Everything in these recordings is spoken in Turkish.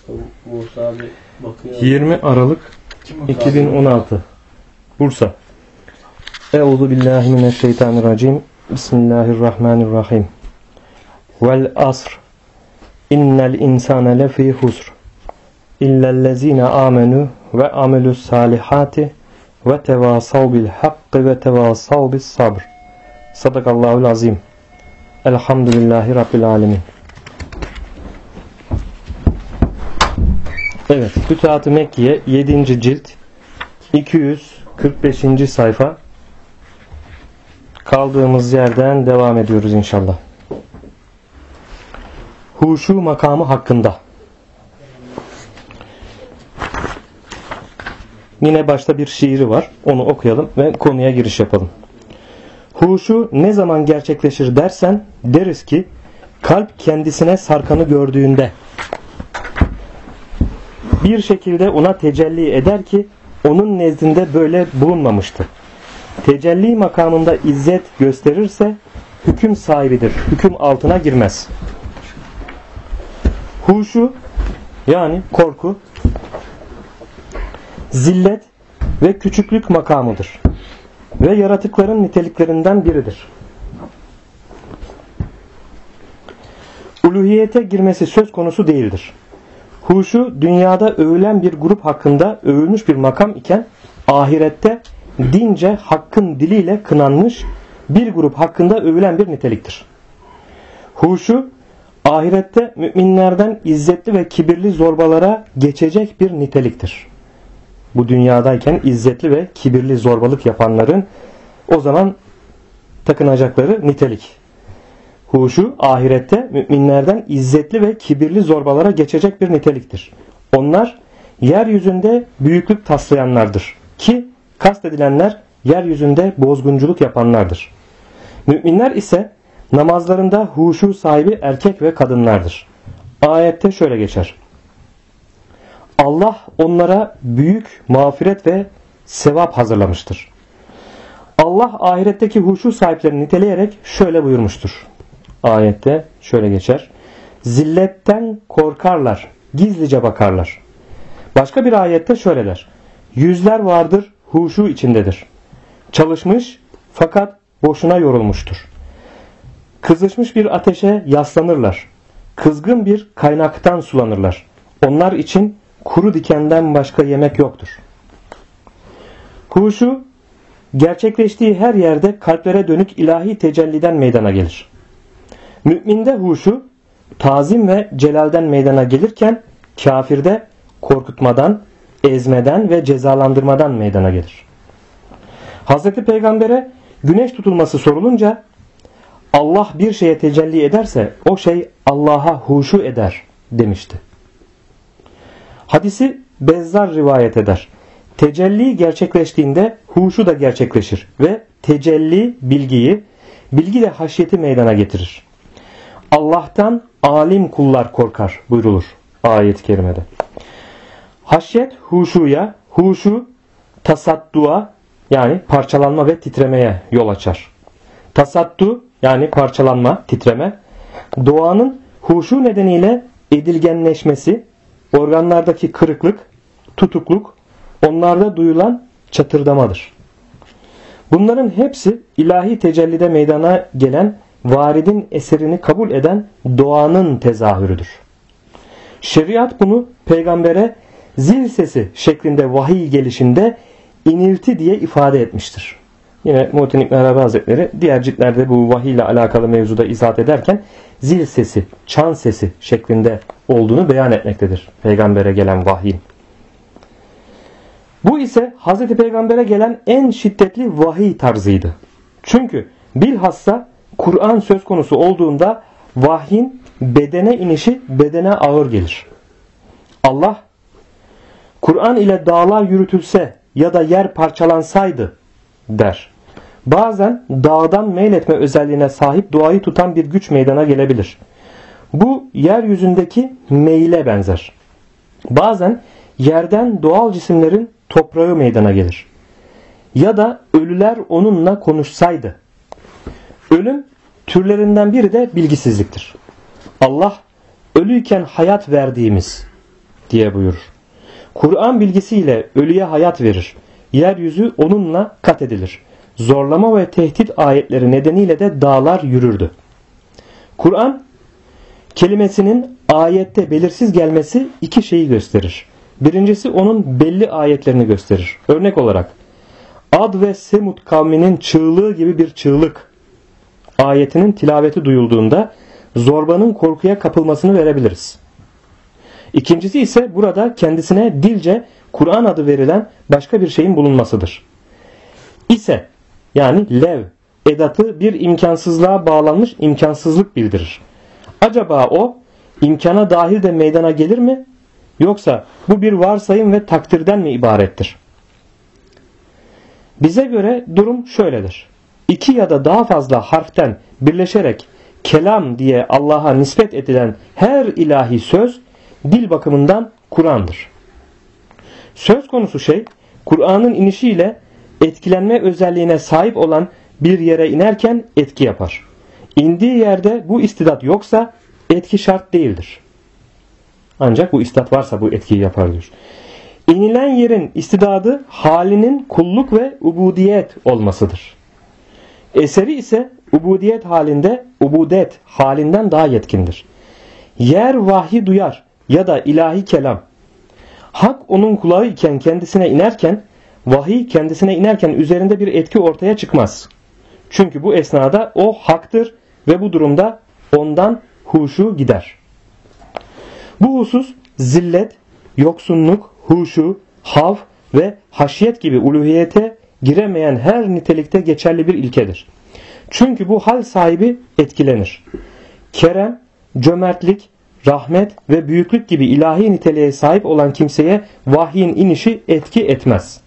Musa abi bakıyor. 20 Aralık 2016 Bursa. Euzubillahimineşşeytanirracim. Bismillahirrahmanirrahim. Vel asr. İnnel insane lefî husr. İllellezîne âmenû ve amelus salihati ve tevâsav bil hakkı ve tevâsav bis sabr. Sadakallahul azim. Elhamdülillahi Rabbil alemin. Evet, Fütuhat-ı Mekkiye 7. cilt 245. sayfa. Kaldığımız yerden devam ediyoruz inşallah. Huşu makamı hakkında. Yine başta bir şiiri var. Onu okuyalım ve konuya giriş yapalım. Huşu ne zaman gerçekleşir dersen, deriz ki kalp kendisine sarkanı gördüğünde bir şekilde ona tecelli eder ki onun nezdinde böyle bulunmamıştı. Tecelli makamında izzet gösterirse hüküm sahibidir. Hüküm altına girmez. Huşu yani korku, zillet ve küçüklük makamıdır. Ve yaratıkların niteliklerinden biridir. Uluhiyete girmesi söz konusu değildir. Huşu dünyada övülen bir grup hakkında övülmüş bir makam iken ahirette dince hakkın diliyle kınanmış bir grup hakkında övülen bir niteliktir. Huşu ahirette müminlerden izzetli ve kibirli zorbalara geçecek bir niteliktir. Bu dünyadayken izzetli ve kibirli zorbalık yapanların o zaman takınacakları nitelik. Huşu ahirette müminlerden izzetli ve kibirli zorbalara geçecek bir niteliktir. Onlar yeryüzünde büyüklük taslayanlardır ki kastedilenler yeryüzünde bozgunculuk yapanlardır. Müminler ise namazlarında huşu sahibi erkek ve kadınlardır. Ayette şöyle geçer. Allah onlara büyük mağfiret ve sevap hazırlamıştır. Allah ahiretteki huşu sahiplerini niteleyerek şöyle buyurmuştur. Ayette şöyle geçer. Zilletten korkarlar, gizlice bakarlar. Başka bir ayette şöyle der. Yüzler vardır, huşu içindedir. Çalışmış fakat boşuna yorulmuştur. Kızışmış bir ateşe yaslanırlar. Kızgın bir kaynaktan sulanırlar. Onlar için kuru dikenden başka yemek yoktur. Huşu gerçekleştiği her yerde kalplere dönük ilahi tecelliden meydana gelir. Müminde huşu tazim ve celalden meydana gelirken kafirde korkutmadan, ezmeden ve cezalandırmadan meydana gelir. Hazreti Peygamber'e güneş tutulması sorulunca Allah bir şeye tecelli ederse o şey Allah'a huşu eder demişti. Hadisi Bezzar rivayet eder. Tecelli gerçekleştiğinde huşu da gerçekleşir ve tecelli bilgiyi, bilgi de haşyeti meydana getirir. Allah'tan alim kullar korkar buyrulur ayet-i kerimede. Haşyet huşuya, huşu tasaddua yani parçalanma ve titremeye yol açar. Tasaddu yani parçalanma, titreme, doğanın huşu nedeniyle edilgenleşmesi, organlardaki kırıklık, tutukluk, onlarda duyulan çatırdamadır. Bunların hepsi ilahi tecellide meydana gelen varidin eserini kabul eden doğanın tezahürüdür. Şeriat bunu peygambere zil sesi şeklinde vahiy gelişinde inilti diye ifade etmiştir. Yine Muhittin İbn Arabi Hazretleri diğer ciltlerde bu vahiy ile alakalı mevzuda izahat ederken zil sesi, çan sesi şeklinde olduğunu beyan etmektedir peygambere gelen vahiy. Bu ise Hazreti Peygamber'e gelen en şiddetli vahiy tarzıydı. Çünkü bilhassa Kur'an söz konusu olduğunda vahyin bedene inişi bedene ağır gelir. Allah Kur'an ile dağlar yürütülse ya da yer parçalansaydı der. Bazen dağdan meyletme özelliğine sahip doğayı tutan bir güç meydana gelebilir. Bu yeryüzündeki meyle benzer. Bazen yerden doğal cisimlerin toprağı meydana gelir. Ya da ölüler onunla konuşsaydı. Ölüm türlerinden biri de bilgisizliktir. Allah ölüyken hayat verdiğimiz, diye buyurur. Kur'an bilgisiyle ölüye hayat verir. Yeryüzü onunla kat edilir. Zorlama ve tehdit ayetleri nedeniyle de dağlar yürürdü. Kur'an kelimesinin ayette belirsiz gelmesi iki şeyi gösterir. Birincisi onun belli ayetlerini gösterir. Örnek olarak Ad ve Semud kavminin çığlığı gibi bir çığlık ayetinin tilaveti duyulduğunda zorbanın korkuya kapılmasını verebiliriz. İkincisi ise burada kendisine dilce Kur'an adı verilen başka bir şeyin bulunmasıdır. İse yani lev edatı bir imkansızlığa bağlanmış imkansızlık bildirir. Acaba o imkana dahil de meydana gelir mi? Yoksa bu bir varsayım ve takdirden mi ibarettir? Bize göre durum şöyledir. İki ya da daha fazla harften birleşerek kelam diye Allah'a nispet edilen her ilahi söz dil bakımından Kur'an'dır. Söz konusu şey Kur'an'ın inişiyle etkilenme özelliğine sahip olan bir yere inerken etki yapar. İndiği yerde bu istidat yoksa etki şart değildir. Ancak bu istidat varsa bu etkiyi yapar diyor. İnilen yerin istidadı halinin kulluk ve ubudiyet olmasıdır. Eseri ise ubudet halinden daha yetkindir. Yer vahyi duyar ya da ilahi kelam. Hak onun kulağı iken kendisine inerken, vahiy kendisine inerken üzerinde bir etki ortaya çıkmaz. Çünkü bu esnada o haktır ve bu durumda ondan huşu gider. Bu husus zillet, yoksunluk, huşu, havf ve haşiyet gibi uluhiyete giremeyen her nitelikte geçerli bir ilkedir. Çünkü bu hal sahibi etkilenir. Kerem, cömertlik, rahmet ve büyüklük gibi ilahi niteliğe sahip olan kimseye vahyin inişi etki etmez.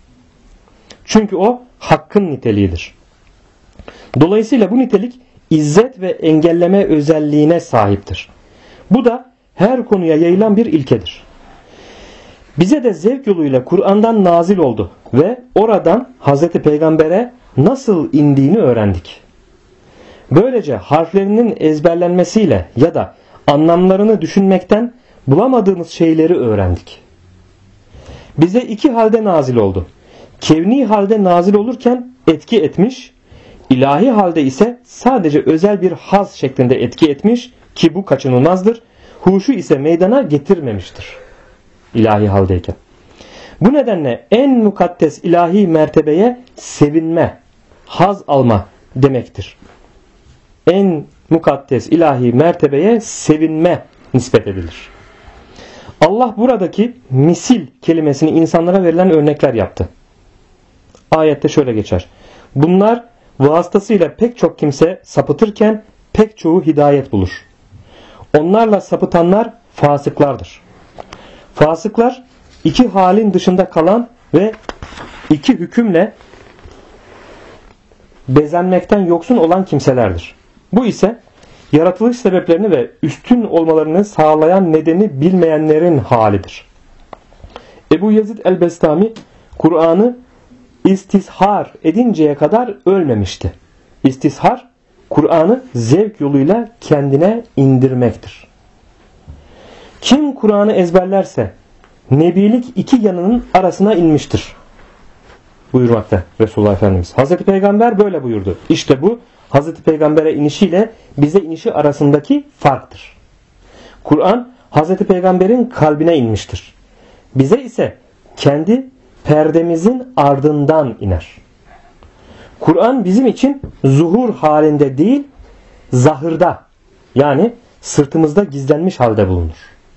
Çünkü o hakkın niteliğidir. Dolayısıyla bu nitelik izzet ve engelleme özelliğine sahiptir. Bu da her konuya yayılan bir ilkedir. Bize de zevk yoluyla Kur'an'dan nazil oldu ve oradan Hazreti Peygamber'e nasıl indiğini öğrendik. Böylece harflerinin ezberlenmesiyle ya da anlamlarını düşünmekten bulamadığımız şeyleri öğrendik. Bize iki halde nazil oldu. Kevni halde nazil olurken etki etmiş, ilahi halde ise sadece özel bir haz şeklinde etki etmiş ki bu kaçınılmazdır. Huşu ise meydana getirmemiştir ilahi haldeyken. Bu nedenle en mukaddes ilahi mertebeye sevinme, haz alma demektir. En mukaddes ilahi mertebeye sevinme nispet edilir. Allah buradaki misil kelimesini insanlara verilen örnekler yaptı. Ayette şöyle geçer. Bunlar vasıtasıyla pek çok kimse sapıtırken pek çoğu hidayet bulur. Onlarla sapıtanlar fasıklardır. Fasıklar iki halin dışında kalan ve iki hükümle bezenmekten yoksun olan kimselerdir. Bu ise yaratılış sebeplerini ve üstün olmalarını sağlayan nedeni bilmeyenlerin halidir. Ebu Yazid el-Bestami Kur'an'ı istishar edinceye kadar ölmemişti. İstishar, Kur'an'ı zevk yoluyla kendine indirmektir. Kim Kur'an'ı ezberlerse nebilik iki yanının arasına inmiştir buyurmakta Resulullah Efendimiz. Hazreti Peygamber böyle buyurdu. İşte bu Hazreti Peygamber'e inişiyle bize inişi arasındaki farktır. Kur'an Hazreti Peygamber'in kalbine inmiştir. Bize ise kendi perdemizin ardından iner. Kur'an bizim için zuhur halinde değil, zahırda yani sırtımızda gizlenmiş halde bulunur.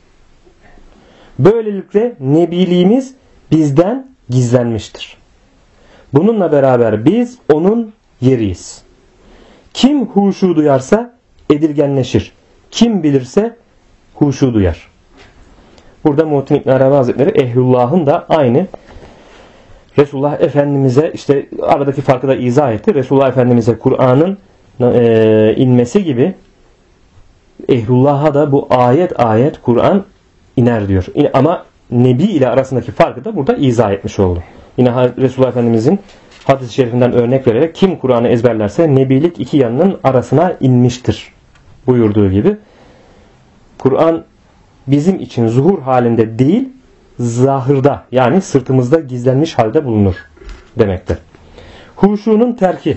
Böylelikle nebiliğimiz bizden gizlenmiştir. Bununla beraber biz onun yeriyiz. Kim huşu duyarsa edilgenleşir. Kim bilirse huşu duyar. Burada Muhittin İbn Arabi Hazretleri Ehlullah'ın da aynı Resulullah Efendimiz'e işte aradaki farkı da izah etti. Resulullah Efendimiz'e Kur'an'ın inmesi gibi Ehlullah'a da bu ayet Kur'an iner diyor. Ama Nebi ile arasındaki farkı da burada izah etmiş oldu. Yine Resulullah Efendimiz'in hadis-i şerifinden örnek vererek kim Kur'an'ı ezberlerse nebilik iki yanının arasına inmiştir buyurduğu gibi Kur'an bizim için zuhur halinde değil, zahırda yani sırtımızda gizlenmiş halde bulunur demektir. Huşunun terki.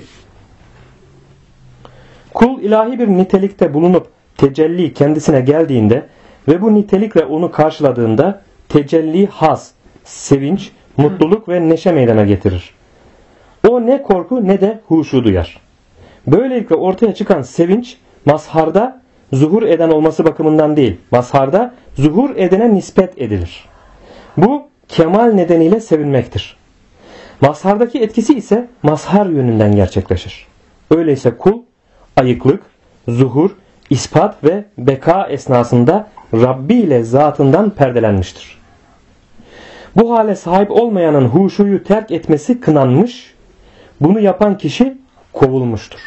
Kul ilahi bir nitelikte bulunup tecelli kendisine geldiğinde ve bu nitelikle onu karşıladığında tecelli haz, sevinç, mutluluk ve neşe meydana getirir. O ne korku ne de huşu duyar. Böylelikle ortaya çıkan sevinç mazharda zuhur eden olması bakımından değil, mazharda zuhur edene nispet edilir. Bu kemal nedeniyle sevinmektir. Mazhardaki etkisi ise mazhar yönünden gerçekleşir. Öyleyse kul ayıklık, zuhur, ispat ve beka esnasında Rabbi ile zatından perdelenmiştir. Bu hale sahip olmayanın huşuyu terk etmesi kınanmış, bunu yapan kişi kovulmuştur.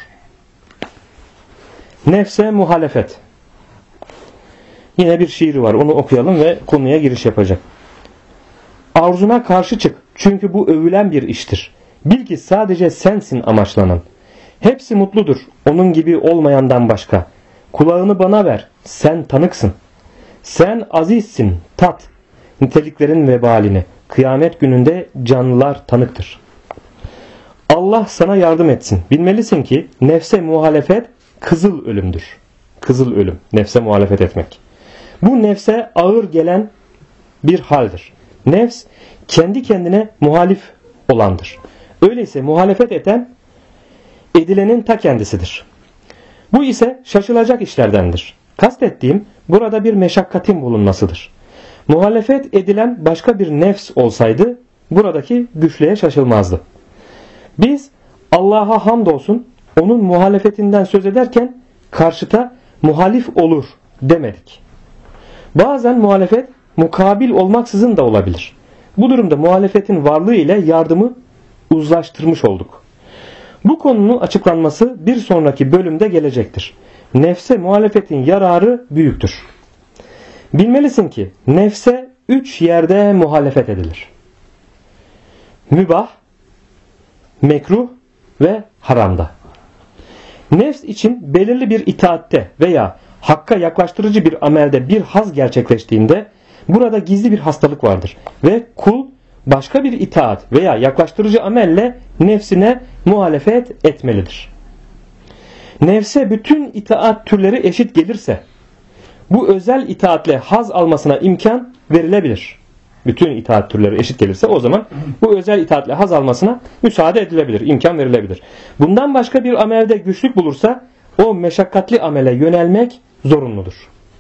Nefse muhalefet. Yine bir şiiri var, onu okuyalım ve konuya giriş yapacak. Arzuna karşı çık, çünkü bu övülen bir iştir. Bil ki sadece sensin amaçlanan. Hepsi mutludur, onun gibi olmayandan başka. Kulağını bana ver, sen tanıksın. Sen azizsin, tat. Niteliklerin vebalini. Kıyamet gününde canlılar tanıktır. Allah sana yardım etsin. Bilmelisin ki nefse muhalefet kızıl ölümdür. Kızıl ölüm, nefse muhalefet etmek. Bu nefse ağır gelen bir haldir. Nefs kendi kendine muhalif olandır. Öyleyse muhalefet edilenin ta kendisidir. Bu ise şaşılacak işlerdendir. Kastettiğim burada bir meşakkatin bulunmasıdır. Muhalefet edilen başka bir nefs olsaydı buradaki güçlüğe şaşılmazdı. Biz Allah'a hamdolsun onun muhalefetinden söz ederken karşıta muhalif olur demedik. Bazen muhalefet mukabil olmaksızın da olabilir. Bu durumda muhalefetin varlığı ile yardımı uzlaştırmış olduk. Bu konunun açıklanması bir sonraki bölümde gelecektir. Nefse muhalefetin yararı büyüktür. Bilmelisin ki nefse 3 yerde muhalefet edilir. Mübah, mekruh ve haramda. Nefs için belirli bir itaatte veya hakka yaklaştırıcı bir amelde bir haz gerçekleştiğinde burada gizli bir hastalık vardır ve kul başka bir itaat veya yaklaştırıcı amelle nefsine muhalefet etmelidir. Nefse bütün itaat türleri eşit gelirse bu özel itaatle haz almasına imkan verilebilir. Bütün itaat türleri eşit gelirse o zaman bu özel itaatle haz almasına müsaade edilebilir, imkan verilebilir. Bundan başka bir amelde güçlük bulursa o meşakkatli amele yönelmek zorunludur.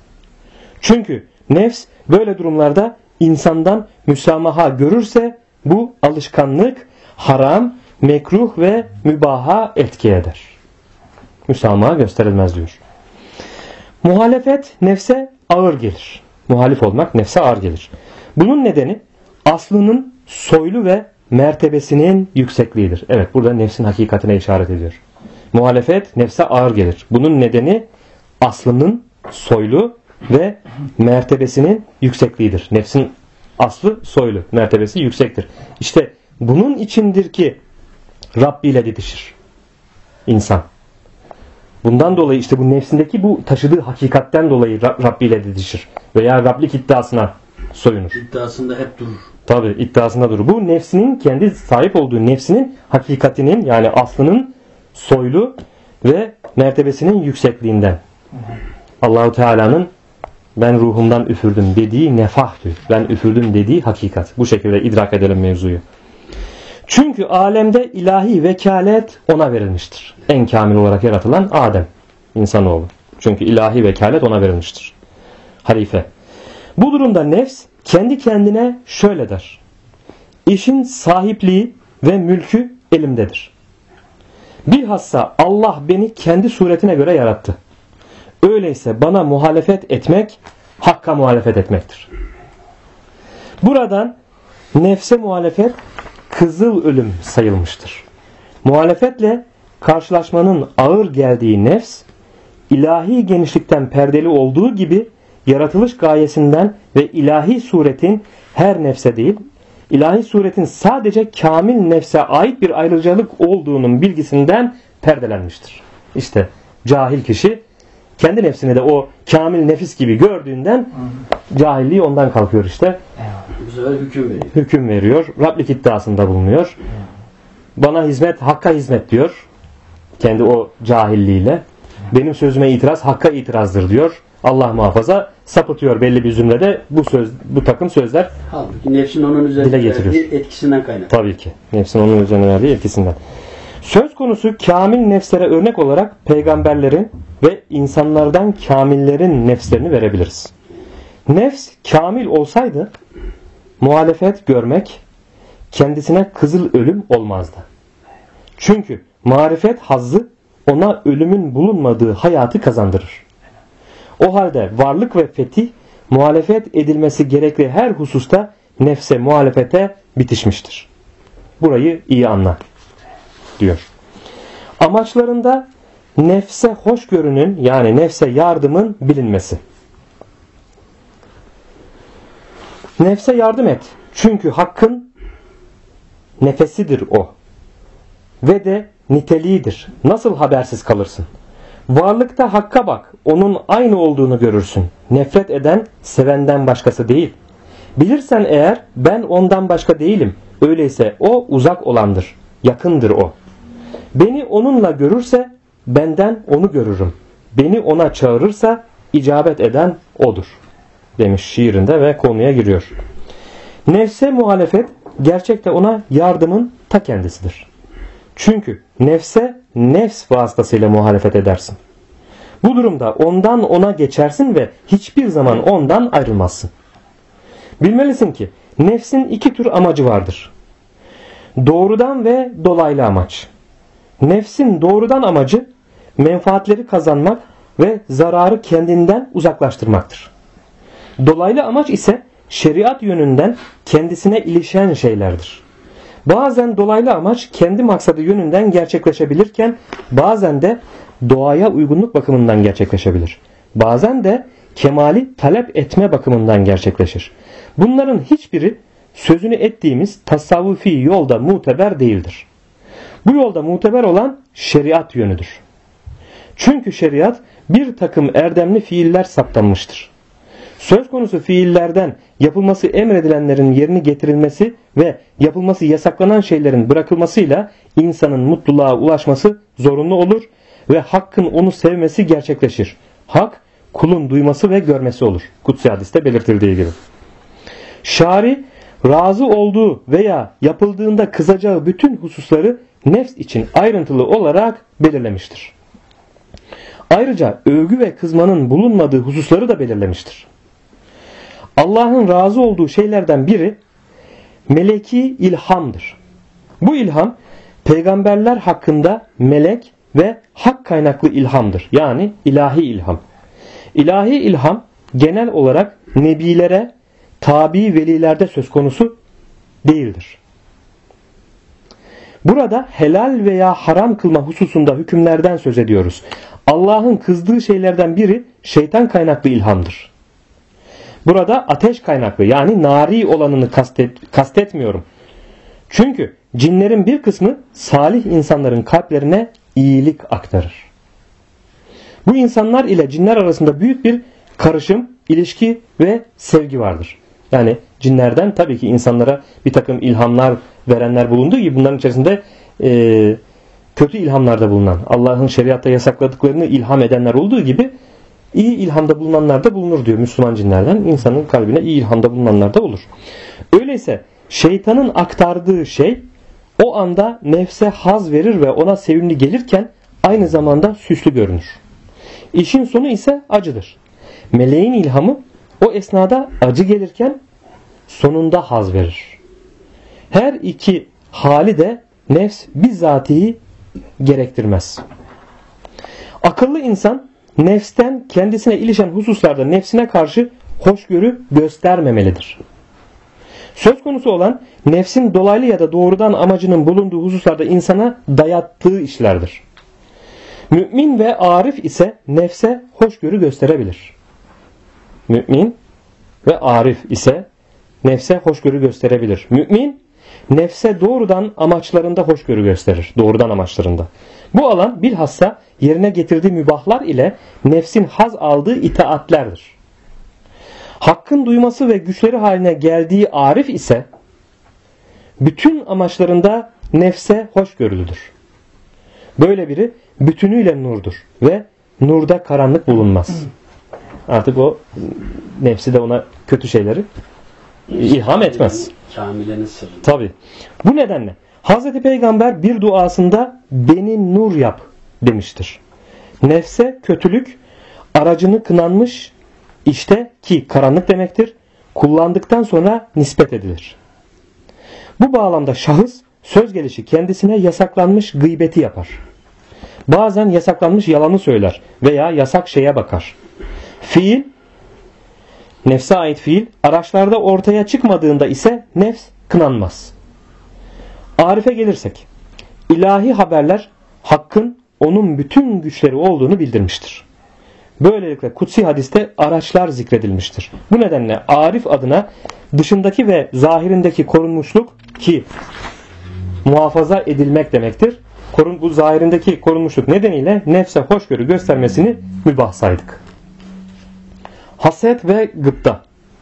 Çünkü nefs böyle durumlarda insandan müsamaha görürse bu alışkanlık haram, mekruh ve mübaha etki eder. Müsamaha gösterilmez diyor. Muhalefet nefse ağır gelir. Muhalif olmak nefse ağır gelir. Bunun nedeni aslının soylu ve mertebesinin yüksekliğidir. Evet, burada nefsin hakikatine işaret ediyor. Muhalefet nefse ağır gelir. Bunun nedeni aslının soylu ve mertebesinin yüksekliğidir. Nefsin aslı soylu, mertebesi yüksektir. İşte bunun içindir ki Rabbi ile didişir insan. Bundan dolayı işte bu nefsindeki bu taşıdığı hakikatten dolayı Rabbi ile didişir. Veya Rablik iddiasına soyunur. İddiasında hep durur. Tabi iddiasında durur. Bu nefsinin kendi sahip olduğu nefsinin hakikatinin yani aslının soylu ve mertebesinin yüksekliğinden. Allahu Teala'nın ben ruhumdan üfürdüm dediği nefahtü. Ben üfürdüm dediği hakikat. Bu şekilde idrak edelim mevzuyu. Çünkü alemde ilahi vekalet ona verilmiştir. En kamil olarak yaratılan Adem, insanoğlu. Çünkü ilahi vekalet ona verilmiştir. Halife. Bu durumda nefs kendi kendine şöyle der. İşin sahipliği ve mülkü elimdedir. Bilhassa Allah beni kendi suretine göre yarattı. Öyleyse bana muhalefet etmek, hakka muhalefet etmektir. Buradan nefse muhalefet kızıl ölüm sayılmıştır. Muhalefetle karşılaşmanın ağır geldiği nefs, ilahi genişlikten perdeli olduğu gibi yaratılış gayesinden ve ilahi suretin her nefse değil, ilahi suretin sadece kamil nefse ait bir ayrıcalık olduğunun bilgisinden perdelenmiştir. İşte cahil kişi kendi nefsini de o kamil nefis gibi gördüğünden Cahilliği ondan kalkıyor işte. Bu sefer hüküm veriyor. Hüküm veriyor. Rablik iddiasında bulunuyor. Bana hizmet, hakka hizmet diyor. Kendi o cahilliğiyle. Benim sözüme itiraz, hakka itirazdır diyor. Allah muhafaza sapıtıyor belli bir zümrede bu takım sözler. Halbuki nefsin onun üzerinde dile getiriyor. Etkisinden kaynaklı. Tabii ki. Nefsin onun üzerine verdiği etkisinden. Söz konusu kamil nefslere örnek olarak peygamberlerin ve insanlardan kamillerin nefslerini verebiliriz. Nefs kamil olsaydı muhalefet görmek kendisine kızıl ölüm olmazdı. Çünkü marifet hazzı ona ölümün bulunmadığı hayatı kazandırır. O halde varlık ve fetih muhalefet edilmesi gerekli her hususta nefse muhalefete bitişmiştir. Burayı iyi anla diyor. Amaçlarında nefse hoşgörünün yani nefse yardımın bilinmesi. Nefse yardım et. Çünkü hakkın nefesidir o. Ve de niteliğidir. Nasıl habersiz kalırsın? Varlıkta hakka bak. Onun aynı olduğunu görürsün. Nefret eden sevenden başkası değil. Bilirsen eğer ben ondan başka değilim. Öyleyse o uzak olandır. Yakındır o. Beni onunla görürse benden onu görürüm. Beni ona çağırırsa icabet eden odur. Demiş şiirinde ve konuya giriyor. Nefse muhalefet gerçekte ona yardımın ta kendisidir. Çünkü nefse nefs vasıtasıyla muhalefet edersin. Bu durumda ondan ona geçersin ve hiçbir zaman ondan ayrılmazsın. Bilmelisin ki nefsin iki tür amacı vardır. Doğrudan ve dolaylı amaç. Nefsin doğrudan amacı menfaatleri kazanmak ve zararı kendinden uzaklaştırmaktır. Dolaylı amaç ise şeriat yönünden kendisine ilişen şeylerdir. Bazen dolaylı amaç kendi maksadı yönünden gerçekleşebilirken bazen de doğaya uygunluk bakımından gerçekleşebilir. Bazen de kemali talep etme bakımından gerçekleşir. Bunların hiçbiri sözünü ettiğimiz tasavvufi yolda muteber değildir. Bu yolda muteber olan şeriat yönüdür. Çünkü şeriat bir takım erdemli fiiller saptanmıştır. Söz konusu fiillerden yapılması emredilenlerin yerini getirilmesi ve yapılması yasaklanan şeylerin bırakılmasıyla insanın mutluluğa ulaşması zorunlu olur ve hakkın onu sevmesi gerçekleşir. Hak kulun duyması ve görmesi olur. Kutsi hadiste belirtildiği gibi. Şari razı olduğu veya yapıldığında kızacağı bütün hususları nefs için ayrıntılı olarak belirlemiştir. Ayrıca övgü ve kızmanın bulunmadığı hususları da belirlemiştir. Allah'ın razı olduğu şeylerden biri meleki ilhamdır. Bu ilham peygamberler hakkında melek ve hak kaynaklı ilhamdır. Yani ilahi ilham. İlahi ilham genel olarak nebilere, tabi velilerde söz konusu değildir. Burada helal veya haram kılma hususunda hükümlerden söz ediyoruz. Allah'ın kızdığı şeylerden biri şeytan kaynaklı ilhamdır. Burada ateş kaynaklı yani nari olanını kastetmiyorum. Çünkü cinlerin bir kısmı salih insanların kalplerine iyilik aktarır. Bu insanlar ile cinler arasında büyük bir karışım, ilişki ve sevgi vardır. Yani cinlerden tabii ki insanlara bir takım ilhamlar verenler bulunduğu gibi bunların içerisinde kötü ilhamlarda bulunan, Allah'ın şeriatta yasakladıklarını ilham edenler olduğu gibi iyi ilhamda bulunanlar da bulunur diyor Müslüman cinlerden. İnsanın kalbine iyi ilhamda bulunanlar da olur. Öyleyse şeytanın aktardığı şey o anda nefse haz verir ve ona sevimli gelirken aynı zamanda süslü görünür. İşin sonu ise acıdır. Meleğin ilhamı o esnada acı gelirken sonunda haz verir. Her iki hali de nefs bizzatihi gerektirmez. Akıllı insan nefsten kendisine ilişen hususlarda nefsine karşı hoşgörü göstermemelidir. Söz konusu olan nefsin dolaylı ya da doğrudan amacının bulunduğu hususlarda insana dayattığı işlerdir. Mümin ve arif ise nefse hoşgörü gösterebilir. Mümin ve arif ise nefse hoşgörü gösterebilir. Mümin nefse doğrudan amaçlarında hoşgörü gösterir. Doğrudan amaçlarında. Bu alan bilhassa yerine getirdiği mübahlar ile nefsin haz aldığı itaatlerdir. Hakkın duyması ve güçleri haline geldiği arif ise bütün amaçlarında nefse hoşgörülüdür. Böyle biri bütünüyle nurdur ve nurda karanlık bulunmaz. Artık o nefsi de ona kötü şeyleri ilham etmez. Kamilenin sırrı. Tabii. Bu nedenle Hazreti Peygamber bir duasında beni nur yap demiştir. Nefse kötülük aracını kınanmış işte ki karanlık demektir. Kullandıktan sonra nispet edilir. Bu bağlamda şahıs söz gelişi kendisine yasaklanmış gıybeti yapar. Bazen yasaklanmış yalanı söyler veya yasak şeye bakar. Fiil, nefse ait fiil, araçlarda ortaya çıkmadığında ise nefs kınanmaz. Arife gelirsek, ilahi haberler hakkın onun bütün güçleri olduğunu bildirmiştir. Böylelikle kutsi hadiste araçlar zikredilmiştir. Bu nedenle arif adına dışındaki ve zahirindeki korunmuşluk ki muhafaza edilmek demektir. Bu zahirindeki korunmuşluk nedeniyle nefse hoşgörü göstermesini mübah saydık. Haset ve gıpta.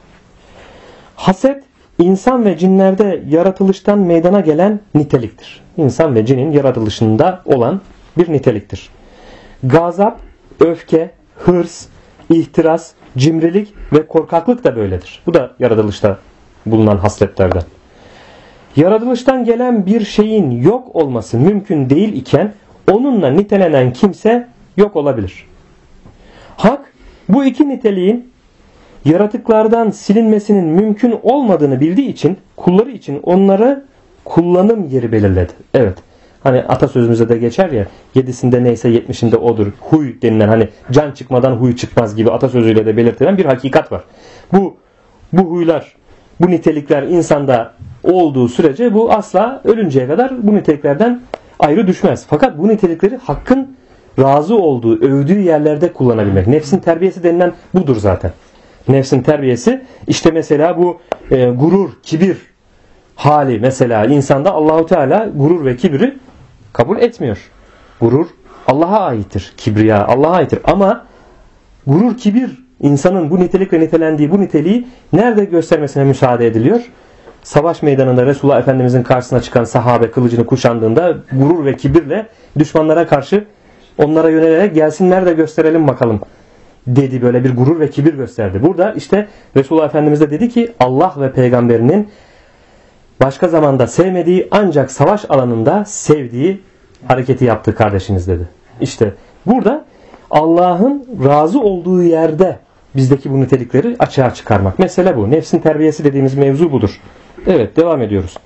Haset, insan ve cinlerde yaratılıştan meydana gelen niteliktir. İnsan ve cinin yaratılışında olan bir niteliktir. Gazap, öfke, hırs, ihtiras, cimrilik ve korkaklık da böyledir. Bu da yaratılışta bulunan hasletlerden. Yaratılıştan gelen bir şeyin yok olması mümkün değil iken onunla nitelenen kimse yok olabilir. Hak bu iki niteliğin yaratıklardan silinmesinin mümkün olmadığını bildiği için kulları için onlara kullanım yeri belirledi. Evet. Hani atasözümüzde de geçer ya, 7'sinde neyse 70'inde odur. Huy denilen, hani can çıkmadan huy çıkmaz gibi atasözüyle de belirtilen bir hakikat var. Bu huylar, bu nitelikler insanda olduğu sürece bu asla ölünceye kadar bu niteliklerden ayrı düşmez. Fakat bu nitelikleri hakkın razı olduğu, övdüğü yerlerde kullanabilmek. Nefsin terbiyesi denilen budur zaten. Nefsin terbiyesi işte mesela bu gurur, kibir hali, mesela insanda Allahu Teala gurur ve kibri kabul etmiyor. Gurur Allah'a aittir. Kibriya Allah'a aittir. Ama gurur, kibir, insanın bu nitelikle nitelendiği bu niteliği nerede göstermesine müsaade ediliyor? Savaş meydanında Resulullah Efendimizin karşısına çıkan sahabe kılıcını kuşandığında gurur ve kibirle düşmanlara karşı onlara yönelerek gelsinler de gösterelim bakalım dedi, böyle bir gurur ve kibir gösterdi. Burada işte Resulullah Efendimiz de dedi ki Allah ve peygamberinin başka zamanda sevmediği ancak savaş alanında sevdiği hareketi yaptı kardeşiniz dedi. İşte burada Allah'ın razı olduğu yerde bizdeki bu nitelikleri açığa çıkarmak. Mesele bu. Nefsin terbiyesi dediğimiz mevzu budur. Evet, devam ediyoruz.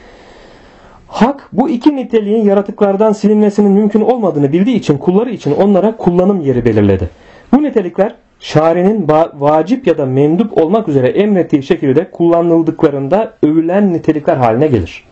Hak bu iki niteliğin yaratıklardan silinmesinin mümkün olmadığını bildiği için kulları için onlara kullanım yeri belirledi. Bu nitelikler şari'nin vacip ya da mendup olmak üzere emrettiği şekilde kullanıldıklarında övülen nitelikler haline gelir.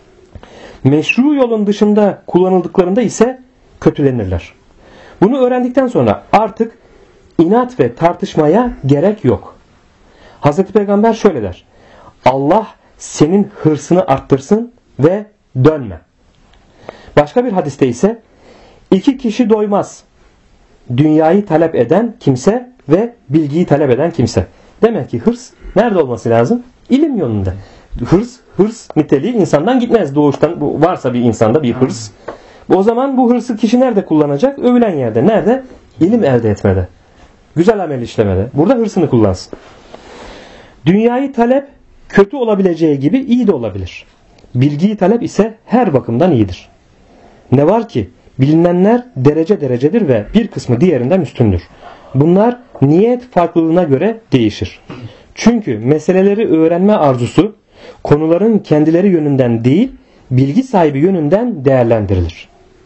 Meşru yolun dışında kullanıldıklarında ise kötülenirler. Bunu öğrendikten sonra artık inat ve tartışmaya gerek yok. Hazreti Peygamber şöyle der: Allah senin hırsını arttırsın ve dönme. Başka bir hadiste ise iki kişi doymaz: dünyayı talep eden kimse ve bilgiyi talep eden kimse. Demek ki hırs nerede olması lazım? İlim yolunda. Hırs niteliği insandan gitmez doğuştan. Varsa bir insanda bir hırs. O zaman bu hırsı kişi nerede kullanacak? Övülen yerde. Nerede? İlim elde etmede. Güzel amel işlemede. Burada hırsını kullansın. Dünyayı talep kötü olabileceği gibi iyi de olabilir. Bilgiyi talep ise her bakımdan iyidir. Ne var ki bilinenler derece derecedir ve bir kısmı diğerinden üstündür. Bunlar niyet farklılığına göre değişir. Çünkü meseleleri öğrenme arzusu konuların kendileri yönünden değil, bilgi sahibi yönünden değerlendirilir.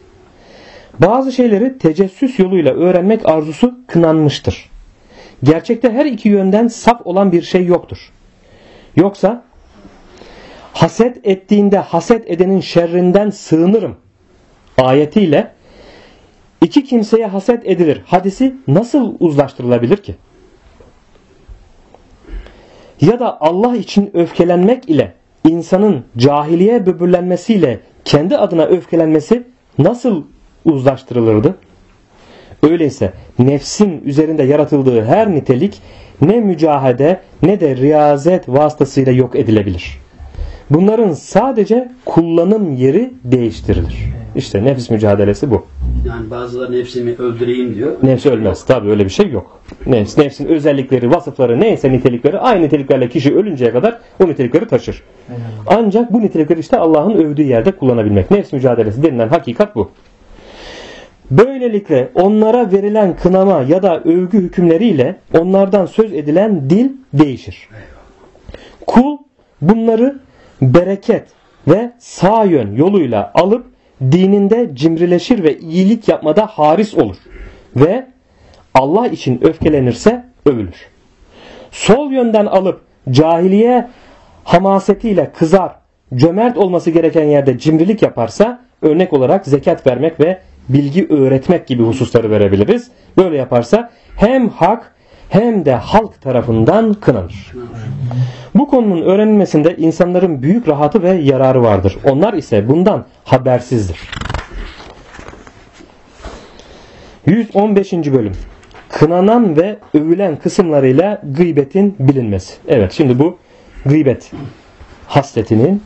Bazı şeyleri tecessüs yoluyla öğrenmek arzusu kınanmıştır. Gerçekte her iki yönden saf olan bir şey yoktur. Yoksa haset ettiğinde haset edenin şerrinden sığınırım ayetiyle iki kimseye haset edilir hadisi nasıl uzlaştırılabilir ki? Ya da Allah için öfkelenmek ile insanın cahiliye böbürlenmesiyle kendi adına öfkelenmesi nasıl uzlaştırılırdı? Öyleyse nefsin üzerinde yaratıldığı her nitelik ne mücahede ne de riyazet vasıtasıyla yok edilebilir. Bunların sadece kullanım yeri değiştirilir. İşte nefis mücadelesi bu. Yani bazıları nefsimi öldüreyim diyor. Nefsi ölmez. Tabii öyle bir şey yok. Nefsin özellikleri, vasıfları neyse nitelikleri aynı niteliklerle kişi ölünceye kadar o nitelikleri taşır. Ancak bu nitelikleri işte Allah'ın övdüğü yerde kullanabilmek. Nefs mücadelesi denilen hakikat bu. Böylelikle onlara verilen kınama ya da övgü hükümleriyle onlardan söz edilen dil değişir. Kul bunları bereket ve sağ yön yoluyla alıp dininde cimrileşir ve iyilik yapmada haris olur ve Allah için öfkelenirse övülür. Sol yönden alıp cahiliye hamasetiyle kızar, cömert olması gereken yerde cimrilik yaparsa örnek olarak zekat vermek ve bilgi öğretmek gibi hususları verebiliriz. Böyle yaparsa hem hak hem de halk tarafından kınanır. Bu konunun öğrenilmesinde insanların büyük rahatı ve yararı vardır. Onlar ise bundan habersizdir. 115. bölüm. Kınanan ve övülen kısımlarıyla gıybetin bilinmesi. Evet, şimdi bu gıybet hasletinin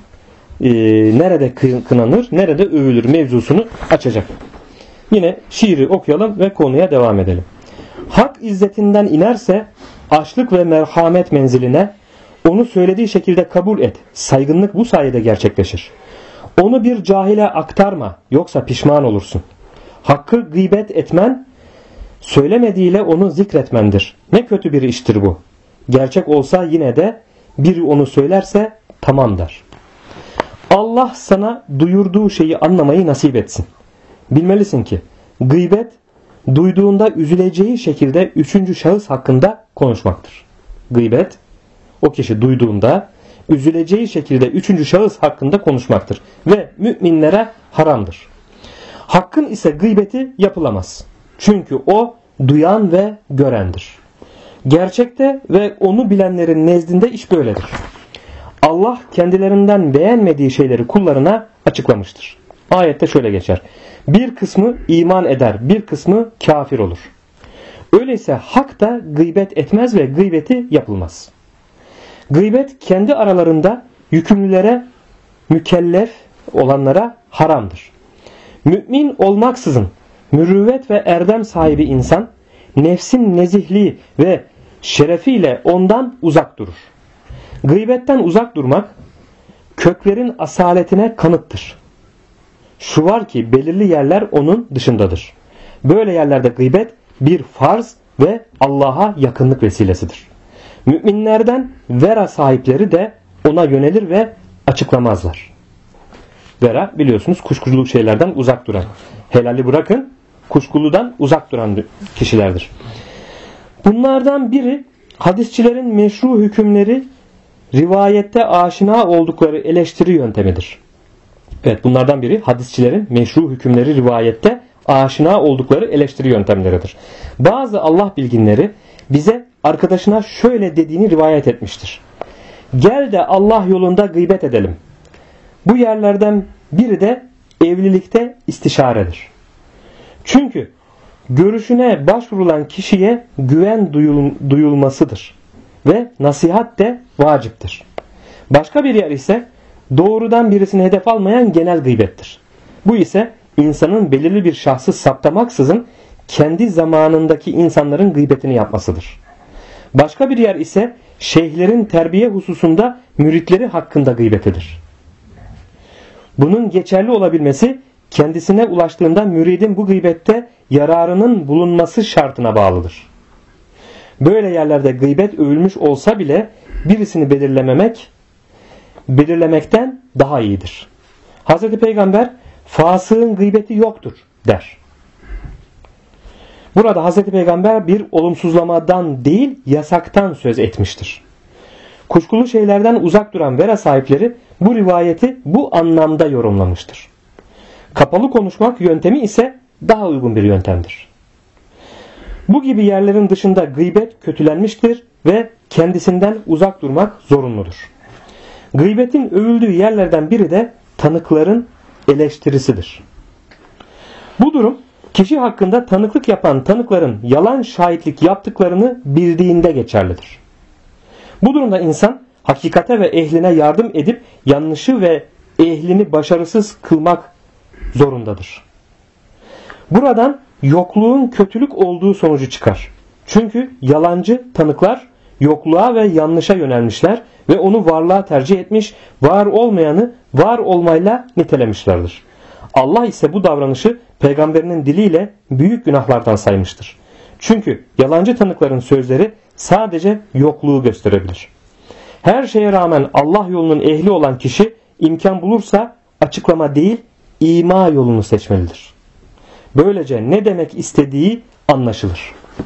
nerede kınanır, nerede övülür mevzusunu açacak. Yine şiiri okuyalım ve konuya devam edelim. Hak izzetinden inerse açlık ve merhamet menziline onu söylediği şekilde kabul et. Saygınlık bu sayede gerçekleşir. Onu bir cahile aktarma, yoksa pişman olursun. Hakkı gıybet etmen, söylemediğiyle onu zikretmendir. Ne kötü bir iştir bu. Gerçek olsa yine de biri onu söylerse tamam der. Allah sana duyurduğu şeyi anlamayı nasip etsin. Bilmelisin ki gıybet duyduğunda üzüleceği şekilde üçüncü şahıs hakkında konuşmaktır. Gıybet o kişi duyduğunda üzüleceği şekilde üçüncü şahıs hakkında konuşmaktır ve müminlere haramdır. Hakkın ise gıybeti yapılamaz. Çünkü o duyan ve görendir. Gerçekte ve onu bilenlerin nezdinde iş böyledir. Allah kendilerinden beğenmediği şeyleri kullarına açıklamıştır. Ayette şöyle geçer. Bir kısmı iman eder, bir kısmı kafir olur. Öyleyse hak da gıybet etmez ve gıybeti yapılmaz. Gıybet kendi aralarında yükümlülere, mükellef olanlara haramdır. Mümin olmaksızın mürüvvet ve erdem sahibi insan nefsin nezihliği ve şerefiyle ondan uzak durur. Gıybetten uzak durmak köklerin asaletine kanıttır. Şu var ki belirli yerler onun dışındadır. Böyle yerlerde gıybet bir farz ve Allah'a yakınlık vesilesidir. Müminlerden vera sahipleri de ona yönelir ve açıklamazlar. Vera biliyorsunuz kuşkulu şeylerden uzak duran. Helali bırakın kuşkuludan uzak duran kişilerdir. Bunlardan biri hadisçilerin meşru hükümleri rivayette aşina oldukları eleştiri yöntemidir. Evet, bunlardan biri hadisçilerin meşru hükümleri rivayette aşina oldukları eleştiri yöntemleridir. Bazı Allah bilginleri bize arkadaşına şöyle dediğini rivayet etmiştir. Gel de Allah yolunda gıybet edelim. Bu yerlerden biri de evlilikte istişaredir. Çünkü görüşüne başvurulan kişiye güven duyulmasıdır ve nasihat de vaciptir. Başka bir yer ise doğrudan birisini hedef almayan genel gıybettir. Bu ise insanın belirli bir şahsı saptamaksızın kendi zamanındaki insanların gıybetini yapmasıdır. Başka bir yer ise şeyhlerin terbiye hususunda müritleri hakkında gıybetidir. Bunun geçerli olabilmesi kendisine ulaştığında müridin bu gıybette yararının bulunması şartına bağlıdır. Böyle yerlerde gıybet övülmüş olsa bile birisini belirlemekten daha iyidir. Hz. Peygamber fasığın gıybeti yoktur der. Burada Hz. Peygamber bir olumsuzlamadan değil yasaktan söz etmiştir. Kuşkulu şeylerden uzak duran vera sahipleri bu rivayeti bu anlamda yorumlamıştır. Kapalı konuşmak yöntemi ise daha uygun bir yöntemdir. Bu gibi yerlerin dışında gıybet kötülenmiştir ve kendisinden uzak durmak zorunludur. Gıybetin övüldüğü yerlerden biri de tanıkların eleştirisidir. Bu durum kişi hakkında tanıklık yapan tanıkların yalan şahitlik yaptıklarını bildiğinde geçerlidir. Bu durumda insan hakikate ve ehline yardım edip yanlışı ve ehlini başarısız kılmak zorundadır. Buradan yokluğun kötülük olduğu sonucu çıkar. Çünkü yalancı tanıklar yokluğa ve yanlışa yönelmişler ve onu varlığa tercih etmiş, var olmayanı var olmayla nitelemişlerdir. Allah ise bu davranışı peygamberinin diliyle büyük günahlardan saymıştır. Çünkü yalancı tanıkların sözleri sadece yokluğu gösterebilir. Her şeye rağmen Allah yolunun ehli olan kişi imkan bulursa açıklama değil, ima yolunu seçmelidir. Böylece ne demek istediği anlaşılır.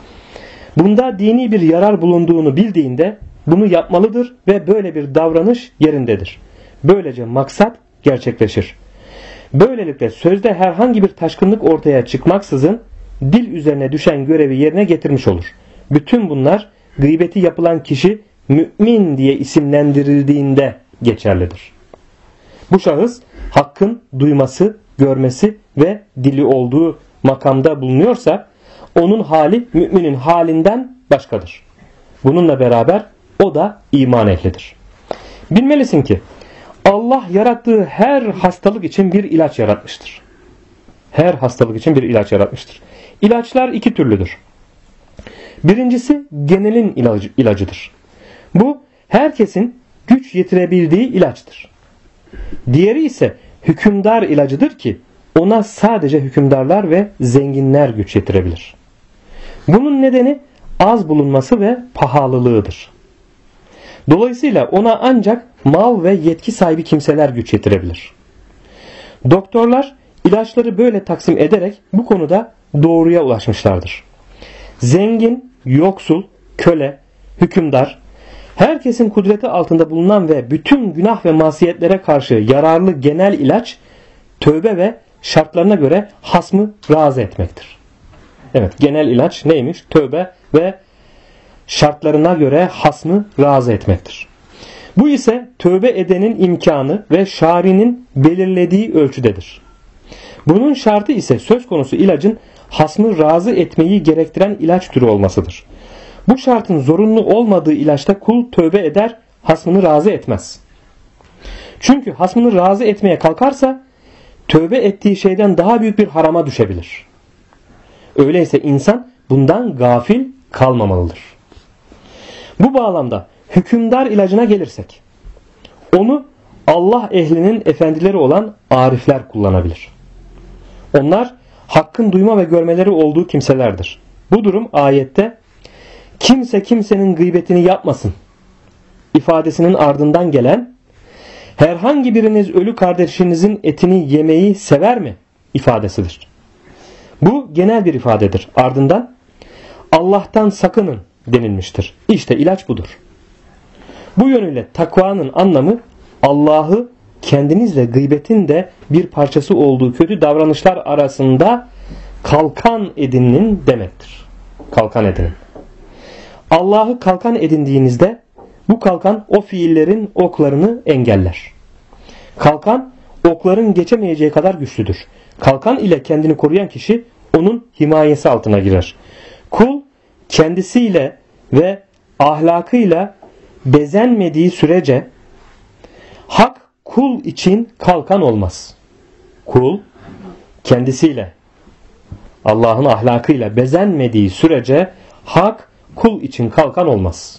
Bunda dini bir yarar bulunduğunu bildiğinde bunu yapmalıdır ve böyle bir davranış yerindedir. Böylece maksat gerçekleşir. Böylelikle sözde herhangi bir taşkınlık ortaya çıkmaksızın dil üzerine düşen görevi yerine getirmiş olur. Bütün bunlar gıybeti yapılan kişi mümin diye isimlendirildiğinde geçerlidir. Bu şahıs hakkın duyması, görmesi ve dili olduğu makamda bulunuyorsa onun hali müminin halinden başkadır. Bununla beraber o da iman ehlidir. Bilmelisin ki Allah yarattığı her hastalık için bir ilaç yaratmıştır. Her hastalık için bir ilaç yaratmıştır. İlaçlar iki türlüdür. Birincisi genelin ilacıdır. Bu herkesin güç yetirebildiği ilaçtır. Diğeri ise hükümdar ilacıdır ki ona sadece hükümdarlar ve zenginler güç yetirebilir. Bunun nedeni az bulunması ve pahalılığıdır. Dolayısıyla ona ancak mal ve yetki sahibi kimseler güç yetirebilir. Doktorlar ilaçları böyle taksim ederek bu konuda doğruya ulaşmışlardır. Zengin, yoksul, köle, hükümdar, herkesin kudreti altında bulunan ve bütün günah ve masiyetlere karşı yararlı genel ilaç, tövbe ve şartlarına göre hasmı razı etmektir. Evet, genel ilaç neymiş? Tövbe ve şartlarına göre hasmı razı etmektir. Bu ise tövbe edenin imkanı ve şarinin belirlediği ölçüdedir. Bunun şartı ise söz konusu ilacın hasmı razı etmeyi gerektiren ilaç türü olmasıdır. Bu şartın zorunlu olmadığı ilaçta kul tövbe eder, hasmını razı etmez. Çünkü hasmını razı etmeye kalkarsa tövbe ettiği şeyden daha büyük bir harama düşebilir. Öyleyse insan bundan gafil kalmamalıdır. Bu bağlamda hükümdar ilacına gelirsek, onu Allah ehlinin efendileri olan arifler kullanabilir. Onlar hakkın duyma ve görmeleri olduğu kimselerdir. Bu durum ayette kimse kimsenin gıybetini yapmasın ifadesinin ardından gelen herhangi biriniz ölü kardeşinizin etini yemeyi sever mi ifadesidir. Bu genel bir ifadedir. Ardından Allah'tan sakının denilmiştir. İşte ilaç budur. Bu yönüyle takvanın anlamı Allah'ı kendinizle gıybetin de bir parçası olduğu kötü davranışlar arasında kalkan edinin demektir. Kalkan edinin. Allah'ı kalkan edindiğinizde bu kalkan o fiillerin oklarını engeller. Kalkan okların geçemeyeceği kadar güçlüdür. Kalkan ile kendini koruyan kişi onun himayesi altına girer. Kul kendisiyle ve ahlakıyla bezenmediği sürece hak kul için kalkan olmaz. Kul kendisiyle Allah'ın ahlakıyla bezenmediği sürece hak kul için kalkan olmaz.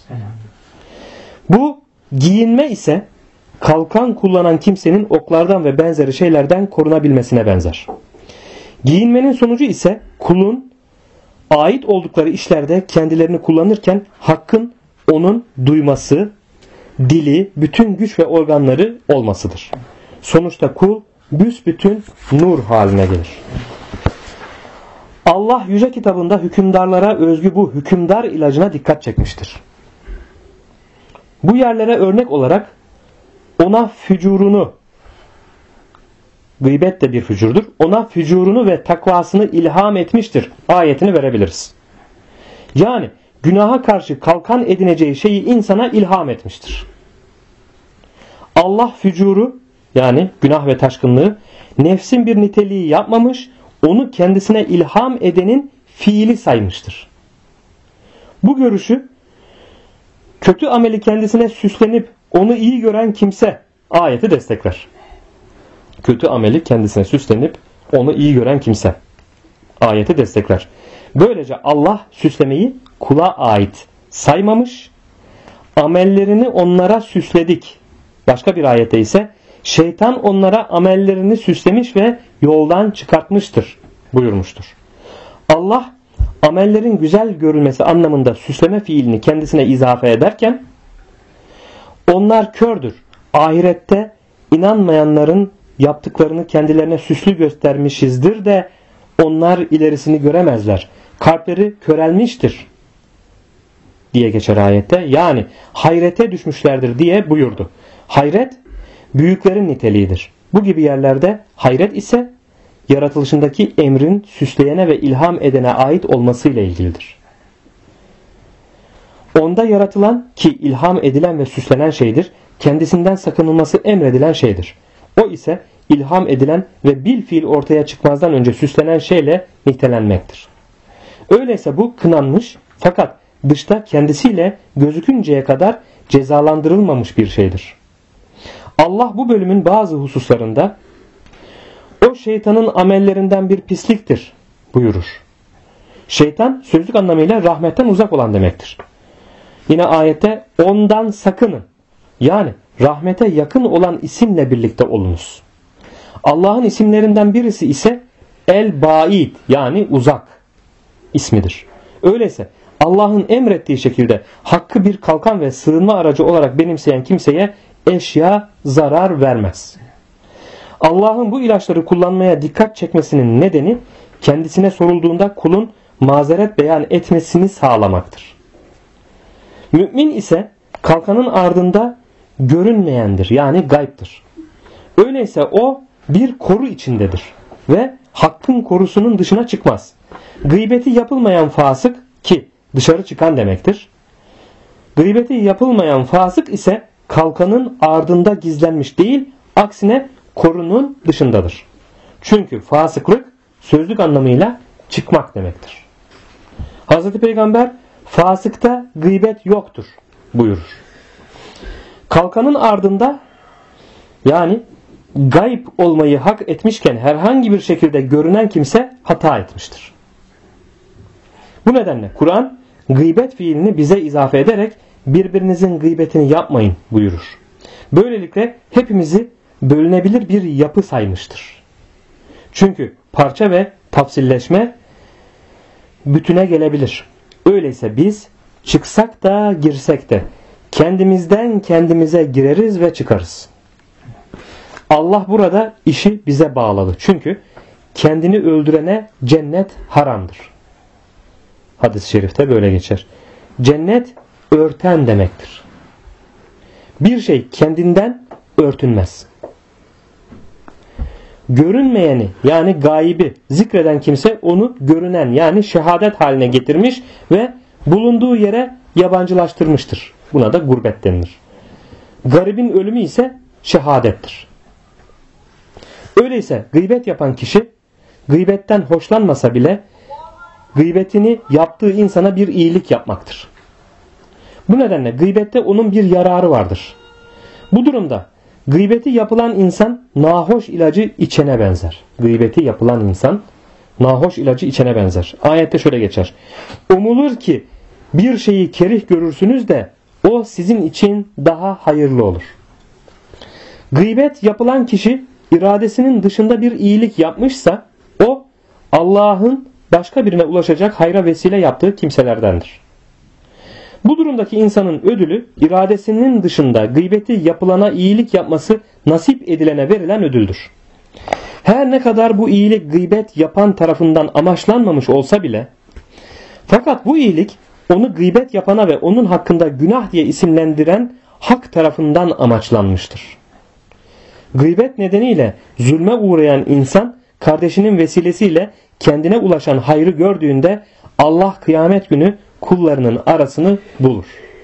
Bu giyinme ise kalkan kullanan kimsenin oklardan ve benzeri şeylerden korunabilmesine benzer. Giyinmenin sonucu ise kulun ait oldukları işlerde kendilerini kullanırken hakkın onun duyması, dili, bütün güç ve organları olmasıdır. Sonuçta kul büsbütün nur haline gelir. Allah Yüce Kitabında hükümdarlara özgü bu hükümdar ilacına dikkat çekmiştir. Bu yerlere örnek olarak ona fücurunu, gıybet de bir fücurdur, ona fücurunu ve takvasını ilham etmiştir ayetini verebiliriz. Yani günaha karşı kalkan edineceği şeyi insana ilham etmiştir. Allah fücuru yani günah ve taşkınlığı nefsin bir niteliği yapmamış, onu kendisine ilham edenin fiili saymıştır. Bu görüşü kötü ameli kendisine süslenip onu iyi gören kimse ayeti destekler. Kötü ameli kendisine süslenip onu iyi gören kimse ayeti destekler. Böylece Allah süslemeyi kula ait saymamış, amellerini onlara süsledik. Başka bir ayette ise şeytan onlara amellerini süslemiş ve yoldan çıkartmıştır buyurmuştur. Allah amellerin güzel görülmesi anlamında süsleme fiilini kendisine izafe ederken onlar kördür. Ahirette inanmayanların yaptıklarını kendilerine süslü göstermişizdir de onlar ilerisini göremezler. Kalpleri körelmiştir diye geçer ayette. Yani hayrete düşmüşlerdir diye buyurdu. Hayret büyüklerin niteliğidir. Bu gibi yerlerde hayret ise yaratılışındaki emrin süsleyene ve ilham edene ait olmasıyla ilgilidir. Onda yaratılan ki ilham edilen ve süslenen şeydir, kendisinden sakınılması emredilen şeydir. O ise ilham edilen ve bilfiil ortaya çıkmazdan önce süslenen şeyle nitelenmektir. Öyleyse bu kınanmış fakat dışta kendisiyle gözükünceye kadar cezalandırılmamış bir şeydir. Allah bu bölümün bazı hususlarında o şeytanın amellerinden bir pisliktir buyurur. Şeytan sözlük anlamıyla rahmetten uzak olan demektir. Yine ayette ondan sakının, yani rahmete yakın olan isimle birlikte olunuz. Allah'ın isimlerinden birisi ise El-Baid, yani uzak ismidir. Öyleyse Allah'ın emrettiği şekilde hakkı bir kalkan ve sığınma aracı olarak benimseyen kimseye eşya zarar vermez. Allah'ın bu ilaçları kullanmaya dikkat çekmesinin nedeni kendisine sorulduğunda kulun mazeret beyan etmesini sağlamaktır. Mümin ise kalkanın ardında görünmeyendir, yani gayiptir. Öyleyse o bir koru içindedir ve hakkın korusunun dışına çıkmaz. Gıybeti yapılmayan fasık ki dışarı çıkan demektir. Gıybeti yapılmayan fasık ise kalkanın ardında gizlenmiş değil, aksine korunun dışındadır. Çünkü fasıklık sözlük anlamıyla çıkmak demektir. Hz. Peygamber fasıkta gıybet yoktur buyurur. Kalkanın ardında, yani gayb olmayı hak etmişken herhangi bir şekilde görünen kimse hata etmiştir. Bu nedenle Kur'an gıybet fiilini bize izafe ederek birbirinizin gıybetini yapmayın buyurur. Böylelikle hepimizi bölünebilir bir yapı saymıştır. Çünkü parça ve tafsilleşme bütüne gelebilir. Öyleyse biz çıksak da girsek de kendimizden kendimize gireriz ve çıkarız. Allah burada işi bize bağladı. Çünkü kendini öldürene cennet haramdır. Hadis-i şerifte böyle geçer. Cennet örten demektir. Bir şey kendinden örtünmez. Görünmeyeni, yani gaybi zikreden kimse onu görünen, yani şehadet haline getirmiş ve bulunduğu yere yabancılaştırmıştır. Buna da gurbet denilir. Garibin ölümü ise şehadettir. Öyleyse gıybet yapan kişi gıybetten hoşlanmasa bile gıybetini yaptığı insana bir iyilik yapmaktır. Bu nedenle gıybette onun bir yararı vardır. Bu durumda gıybeti yapılan insan nahoş ilacı içene benzer. Gıybeti yapılan insan nahoş ilacı içene benzer. Ayette şöyle geçer. Umulur ki bir şeyi kerih görürsünüz de o sizin için daha hayırlı olur. Gıybet yapılan kişi iradesinin dışında bir iyilik yapmışsa o Allah'ın başka birine ulaşacak hayra vesile yaptığı kimselerdendir. Bu durumdaki insanın ödülü iradesinin dışında gıybeti yapılana iyilik yapması nasip edilene verilen ödüldür. Her ne kadar bu iyilik gıybet yapan tarafından amaçlanmamış olsa bile, fakat bu iyilik onu gıybet yapana ve onun hakkında günah diye isimlendiren hak tarafından amaçlanmıştır. Gıybet nedeniyle zulme uğrayan insan kardeşinin vesilesiyle kendine ulaşan hayrı gördüğünde Allah kıyamet günü kullarının arasını bulur.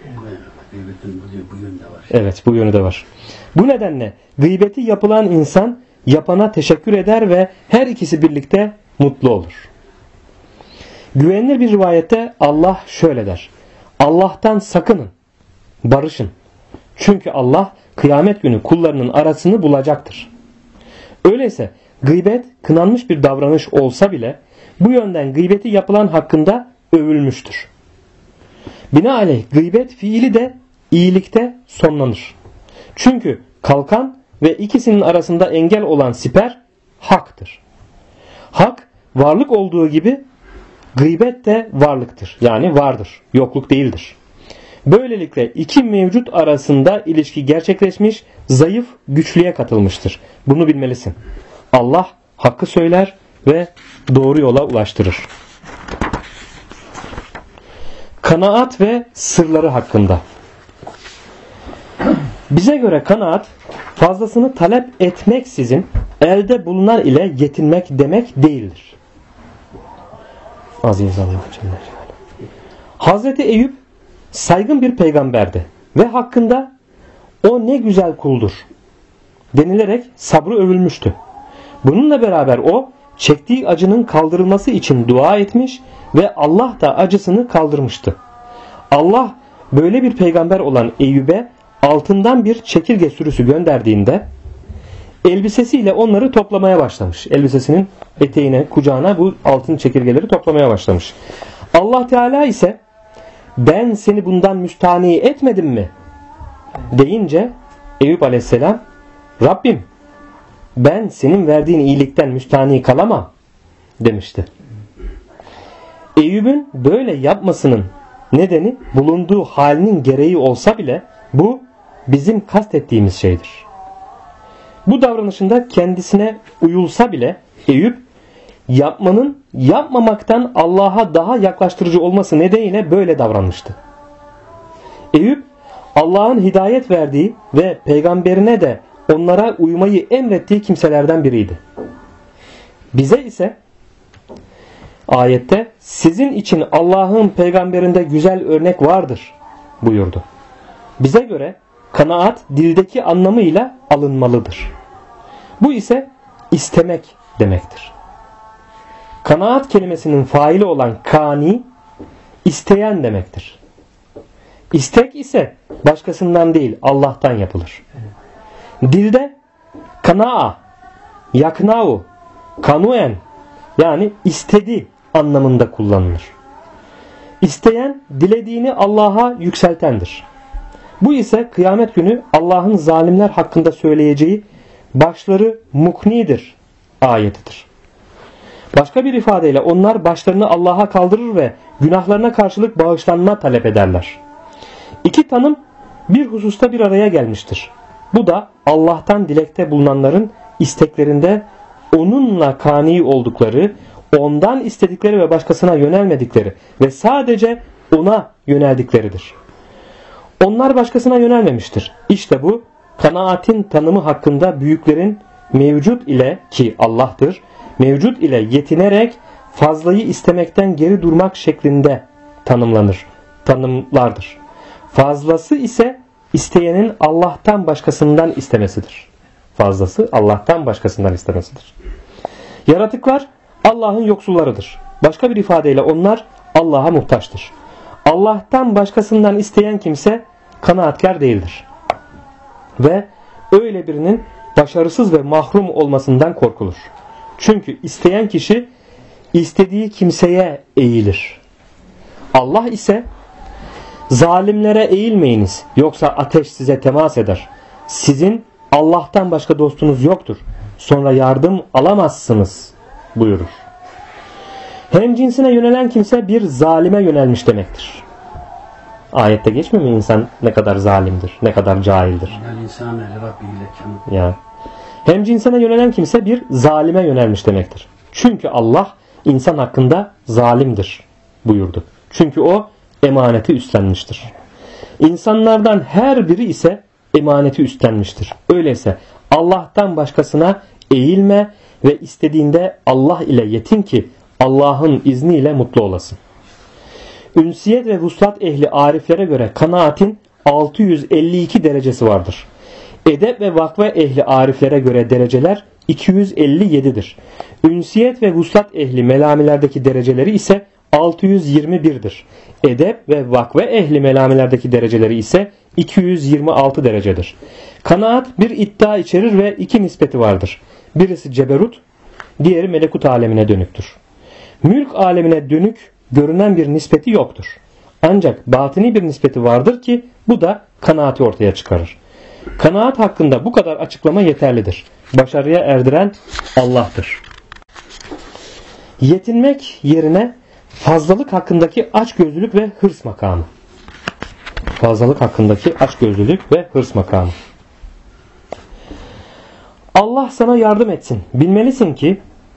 Evet, bu yönü de var. Bu nedenle gıybeti yapılan insan yapana teşekkür eder ve her ikisi birlikte mutlu olur. Güvenilir bir rivayette Allah şöyle der: Allah'tan sakının, barışın. Çünkü Allah kıyamet günü kullarının arasını bulacaktır. Öyleyse gıybet kınanmış bir davranış olsa bile bu yönden gıybeti yapılan hakkında övülmüştür. Binaenaleyh gıybet fiili de iyilikte sonlanır. Çünkü kalkan ve ikisinin arasında engel olan siper haktır. Hak varlık olduğu gibi gıybet de varlıktır. Yani vardır, yokluk değildir. Böylelikle iki mevcut arasında ilişki gerçekleşmiş, zayıf güçlüye katılmıştır. Bunu bilmelisin. Allah hakkı söyler ve doğru yola ulaştırır. Kanaat ve sırları hakkında. Bize göre kanaat, fazlasını talep etmeksizin elde bulunan ile yetinmek demek değildir. Aziz Allah. Hazreti Eyüp saygın bir peygamberdi ve hakkında o ne güzel kuldur denilerek sabrı övülmüştü. Bununla beraber o çektiği acının kaldırılması için dua etmiş ve Allah da acısını kaldırmıştı. Allah böyle bir peygamber olan Eyüp'e altından bir çekirge sürüsü gönderdiğinde elbisesiyle onları toplamaya başlamış. Elbisesinin eteğine, kucağına bu altın çekirgeleri toplamaya başlamış. Allah Teala ise ben seni bundan müstahni etmedim mi deyince Eyüp Aleyhisselam Rabbim ben senin verdiğin iyilikten müstahni kalamam demişti. Eyüp'ün böyle yapmasının nedeni bulunduğu halinin gereği olsa bile bu bizim kastettiğimiz şeydir. Bu davranışında kendisine uyulsa bile Eyüp yapmanın yapmamaktan Allah'a daha yaklaştırıcı olması nedeniyle böyle davranmıştı. Eyüp Allah'ın hidayet verdiği ve peygamberine de onlara uymayı emrettiği kimselerden biriydi. Bize ise ayette sizin için Allah'ın peygamberinde güzel örnek vardır buyurdu. Bize göre kanaat dildeki anlamıyla alınmalıdır. Bu ise istemek demektir. Kanaat kelimesinin faili olan kani isteyen demektir. İstek ise başkasından değil Allah'tan yapılır. Dilde kanaa, yaknau, kanuen yani istedi anlamında kullanılır. İsteyen dilediğini Allah'a yükseltendir. Bu ise kıyamet günü Allah'ın zalimler hakkında söyleyeceği başları muknidir ayetidir. Başka bir ifadeyle onlar başlarını Allah'a kaldırır ve günahlarına karşılık bağışlanma talep ederler. İki tanım bir hususta bir araya gelmiştir. Bu da Allah'tan dilekte bulunanların isteklerinde onunla kani oldukları, ondan istedikleri ve başkasına yönelmedikleri ve sadece ona yöneldikleridir. Onlar başkasına yönelmemiştir. İşte bu kanaatin tanımı hakkında büyüklerin mevcut ile ki Allah'tır, mevcut ile yetinerek fazlayı istemekten geri durmak şeklinde tanımlardır. Fazlası ise isteyenin Allah'tan başkasından istemesidir. Fazlası Allah'tan başkasından istemesidir. Yaratıklar Allah'ın yoksullarıdır. Başka bir ifadeyle onlar Allah'a muhtaçtır. Allah'tan başkasından isteyen kimse kanaatkar değildir. Ve öyle birinin başarısız ve mahrum olmasından korkulur. Çünkü isteyen kişi istediği kimseye eğilir. Allah ise zalimlere eğilmeyiniz yoksa ateş size temas eder. Sizin Allah'tan başka dostunuz yoktur. Sonra yardım alamazsınız buyurur. Hem cinsine yönelen kimse bir zalime yönelmiş demektir. Ayette geçmiyor mu insan ne kadar zalimdir, ne kadar cahildir? Ya. Hem cinsine yönelen kimse bir zalime yönelmiş demektir. Çünkü Allah insan hakkında zalimdir buyurdu. Çünkü o emaneti üstlenmiştir. İnsanlardan her biri ise emaneti üstlenmiştir. Öyleyse Allah'tan başkasına eğilme ve istediğinde Allah ile yetin ki Allah'ın izniyle mutlu olasın. Ünsiyet ve vuslat ehli ariflere göre kanaatin 652 derecesi vardır. Edep ve vakfe ehli ariflere göre dereceler 257'dir. Ünsiyet ve vuslat ehli melamilerdeki dereceleri ise 621'dir. Edep ve vakve ehli melamilerdeki dereceleri ise 226 derecedir. Kanaat bir iddia içerir ve iki nispeti vardır. Birisi ceberut, diğeri melekut alemine dönüktür. Mülk alemine dönük görünen bir nispeti yoktur. Ancak batini bir nispeti vardır ki bu da kanaati ortaya çıkarır. Kanaat hakkında bu kadar açıklama yeterlidir. Başarıya erdiren Allah'tır. Yetinmek yerine fazlalık hakkındaki açgözlülük ve hırs makamı. Fazlalık hakkındaki açgözlülük ve hırs makamı. Allah sana yardım etsin. Bilmelisin ki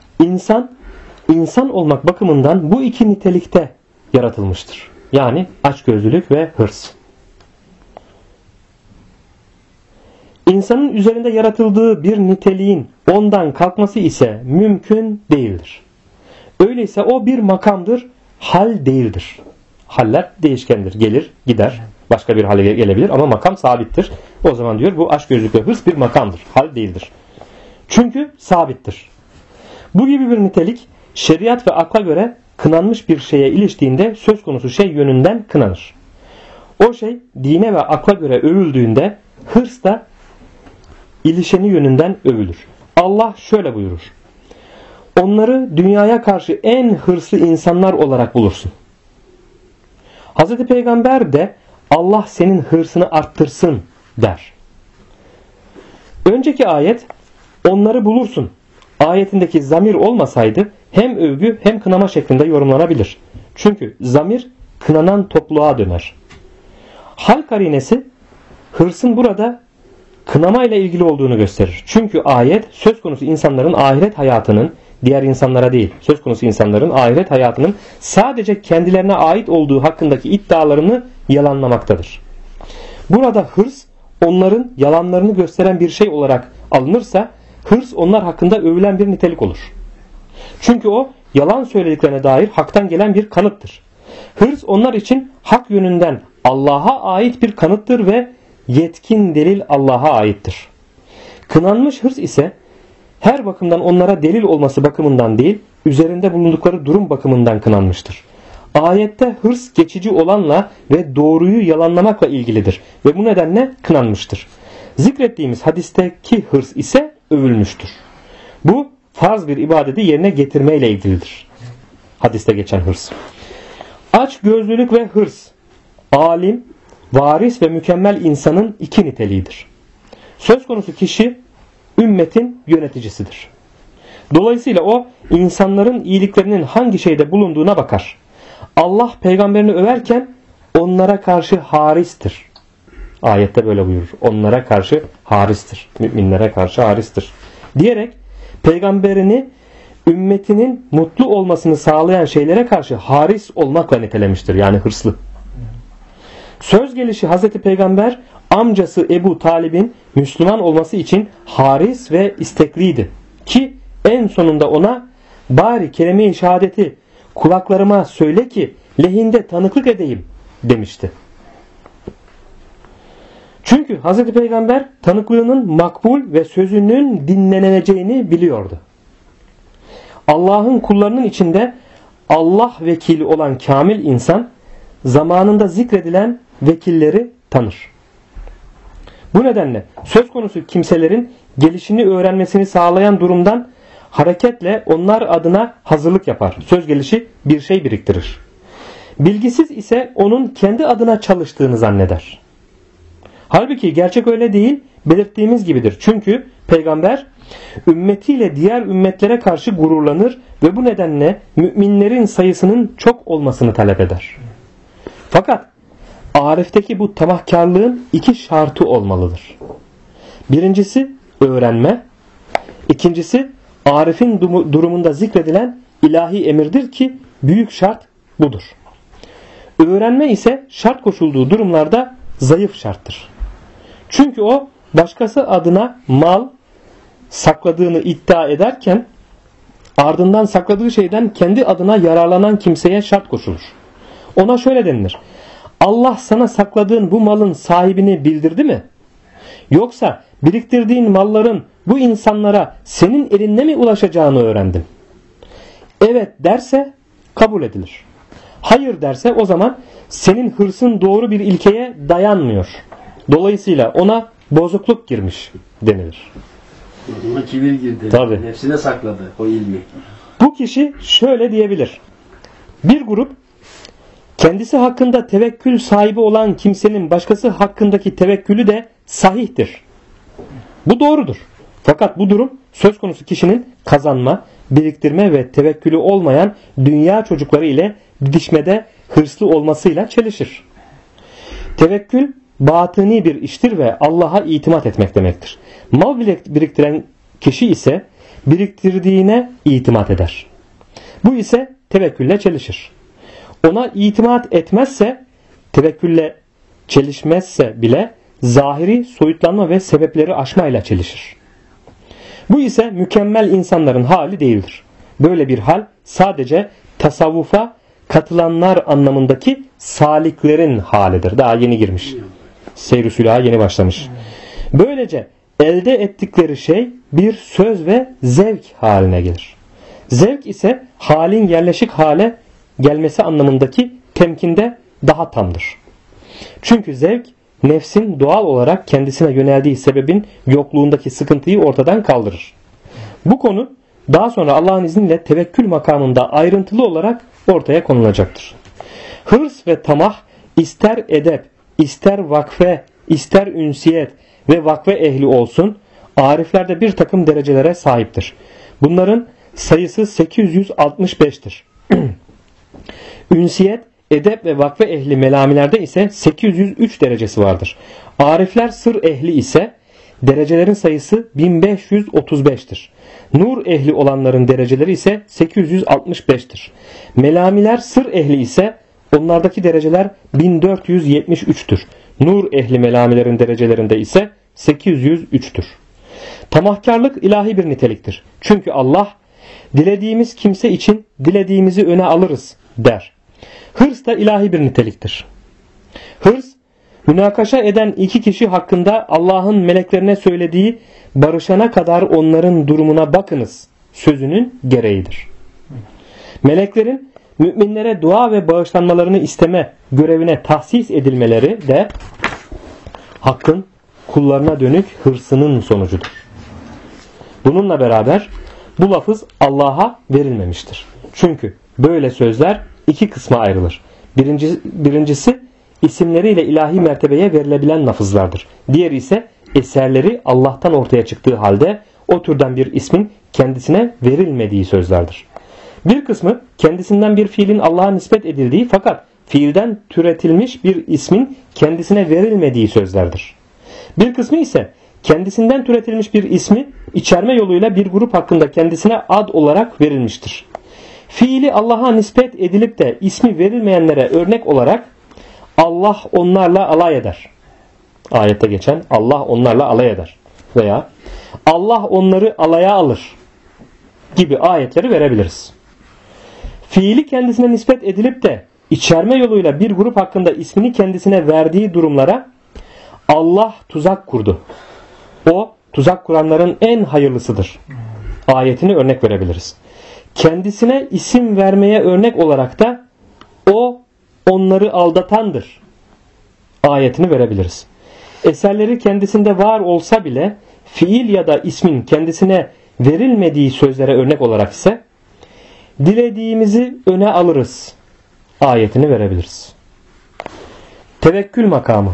insan olmak bakımından bu iki nitelikte yaratılmıştır. Yani açgözlülük ve hırs. İnsanın üzerinde yaratıldığı bir niteliğin ondan kalkması ise mümkün değildir. Öyleyse o bir makamdır, hal değildir. Haller değişkendir. Gelir, gider. Başka bir hale gelebilir ama makam sabittir. O zaman diyor bu açgözlülük ve hırs bir makamdır. Hal değildir. Çünkü sabittir. Bu gibi bir nitelik şeriat ve akla göre kınanmış bir şeye iliştiğinde söz konusu şey yönünden kınanır. O şey dine ve akla göre övüldüğünde hırs da ilişeni yönünden övülür. Allah şöyle buyurur. Onları dünyaya karşı en hırslı insanlar olarak bulursun. Hz. Peygamber de Allah senin hırsını arttırsın der. Önceki ayet onları bulursun ayetindeki zamir olmasaydı hem övgü hem kınama şeklinde yorumlanabilir. Çünkü zamir kınanan topluluğa döner. Hal karinesi hırsın burada kınama ile ilgili olduğunu gösterir. Çünkü ayet söz konusu insanların ahiret hayatının diğer insanlara değil, söz konusu insanların ahiret hayatının sadece kendilerine ait olduğu hakkındaki iddialarını yalanlamaktadır. Burada hırs onların yalanlarını gösteren bir şey olarak alınırsa hırs onlar hakkında övülen bir nitelik olur. Çünkü o yalan söylediklerine dair haktan gelen bir kanıttır. Hırs onlar için hak yönünden Allah'a ait bir kanıttır ve yetkin delil Allah'a aittir. Kınanmış hırs ise her bakımdan onlara delil olması bakımından değil, üzerinde bulundukları durum bakımından kınanmıştır. Ayette hırs geçici olanla ve doğruyu yalanlamakla ilgilidir ve bu nedenle kınanmıştır. Zikrettiğimiz hadisteki hırs ise övülmüştür. Bu farz bir ibadeti yerine getirmeyle ilgilidir. Hadiste geçen hırs. Aç gözlülük ve hırs, alim, varis ve mükemmel insanın iki niteliğidir. Söz konusu kişi ümmetin yöneticisidir. Dolayısıyla o insanların iyiliklerinin hangi şeyde bulunduğuna bakar. Allah peygamberini överken onlara karşı haristir. Ayette böyle buyurur. Onlara karşı haristir. Müminlere karşı haristir. Diyerek peygamberini ümmetinin mutlu olmasını sağlayan şeylere karşı haris olmakla nitelemiştir. Yani hırslı. Söz gelişi Hazreti Peygamber amcası Ebu Talib'in Müslüman olması için haris ve istekliydi. Ki en sonunda ona bari kelime-i şehadeti kulaklarıma söyle ki lehinde tanıklık edeyim demişti. Çünkü Hazreti Peygamber tanıklığının makbul ve sözünün dinleneceğini biliyordu. Allah'ın kullarının içinde Allah vekili olan kamil insan zamanında zikredilen vekilleri tanır. Bu nedenle söz konusu kimselerin gelişini öğrenmesini sağlayan durumdan hareketle onlar adına hazırlık yapar. Söz gelişi bir şey biriktirir. Bilgisiz ise onun kendi adına çalıştığını zanneder. Halbuki gerçek öyle değil, belirttiğimiz gibidir. Çünkü peygamber ümmetiyle diğer ümmetlere karşı gururlanır ve bu nedenle müminlerin sayısının çok olmasını talep eder. Fakat Arif'teki bu tamahkarlığın iki şartı olmalıdır. Birincisi öğrenme, ikincisi Arif'in durumunda zikredilen ilahi emirdir ki büyük şart budur. Öğrenme ise şart koşulduğu durumlarda zayıf şarttır. Çünkü o başkası adına mal sakladığını iddia ederken ardından sakladığı şeyden kendi adına yararlanan kimseye şart koşulur. Ona şöyle denilir. Allah sana sakladığın bu malın sahibini bildirdi mi? Yoksa biriktirdiğin malların bu insanlara senin elinle mi ulaşacağını öğrendin? Evet derse kabul edilir. Hayır derse o zaman senin hırsın doğru bir ilkeye dayanmıyor. Dolayısıyla ona bozukluk girmiş denilir. Ona kibir girdi. Tabii. Nefsine sakladı o ilmi. Bu kişi şöyle diyebilir. Bir grup kendisi hakkında tevekkül sahibi olan kimsenin başkası hakkındaki tevekkülü de sahihtir. Bu doğrudur. Fakat bu durum söz konusu kişinin kazanma, biriktirme ve tevekkülü olmayan dünya çocukları ile didişmede hırslı olmasıyla çelişir. Tevekkül batıni bir iştir ve Allah'a itimat etmek demektir. Mal biriktiren kişi ise biriktirdiğine itimat eder. Bu ise tevekkülle çelişir. Ona itimat etmezse, tevekkülle çelişmezse bile zahiri soyutlanma ve sebepleri aşmayla çelişir. Bu ise mükemmel insanların hali değildir. Böyle bir hal sadece tasavvufa katılanlar anlamındaki saliklerin halidir. Daha yeni girmiş. Seyr-i Sülah'a yeni başlamış. Böylece elde ettikleri şey bir söz ve zevk haline gelir. Zevk ise halin yerleşik hale gelmesi anlamındaki temkinde daha tamdır. Çünkü zevk nefsin doğal olarak kendisine yöneldiği sebebin yokluğundaki sıkıntıyı ortadan kaldırır. Bu konu daha sonra Allah'ın izniyle tevekkül makamında ayrıntılı olarak ortaya konulacaktır. Hırs ve tamah ister edep, ister vakfe, ister ünsiyet ve vakfe ehli olsun, ariflerde bir takım derecelere sahiptir. Bunların sayısı 865'tir. Ünsiyet, edep ve vakfe ehli melamilerde ise 803 derecesi vardır. Arifler sır ehli ise derecelerin sayısı 1535'tir. Nur ehli olanların dereceleri ise 865'tir. Melamiler sır ehli ise onlardaki dereceler 1473'tür. Nur ehli melamilerin derecelerinde ise 803'tür. Tamahkarlık ilahi bir niteliktir. Çünkü Allah dilediğimiz kimse için dilediğimizi öne alırız der. Hırs da ilahi bir niteliktir. Hırs, münakaşa eden iki kişi hakkında Allah'ın meleklerine söylediği barışana kadar onların durumuna bakınız sözünün gereğidir. Meleklerin müminlere dua ve bağışlanmalarını isteme görevine tahsis edilmeleri de Hakk'ın kullarına dönük hırsının sonucudur. Bununla beraber bu lafız Allah'a verilmemiştir. Çünkü böyle sözler iki kısma ayrılır. Birincisi isimleriyle ilahi mertebeye verilebilen lafızlardır. Diğeri ise eserleri Allah'tan ortaya çıktığı halde o türden bir ismin kendisine verilmediği sözlerdir. Bir kısmı kendisinden bir fiilin Allah'a nispet edildiği fakat fiilden türetilmiş bir ismin kendisine verilmediği sözlerdir. Bir kısmı ise kendisinden türetilmiş bir ismi içerme yoluyla bir grup hakkında kendisine ad olarak verilmiştir. Fiili Allah'a nispet edilip de ismi verilmeyenlere örnek olarak Allah onlarla alay eder. Ayette geçen Allah onlarla alay eder. Veya Allah onları alaya alır gibi ayetleri verebiliriz. Fiili kendisine nispet edilip de içerme yoluyla bir grup hakkında ismini kendisine verdiği durumlara Allah tuzak kurdu. O tuzak kuranların en hayırlısıdır. Ayetini örnek verebiliriz. Kendisine isim vermeye örnek olarak da o onları aldatandır. Ayetini verebiliriz. Eserleri kendisinde var olsa bile fiil ya da ismin kendisine verilmediği sözlere örnek olarak ise dilediğimizi öne alırız. Ayetini verebiliriz. Tevekkül makamı.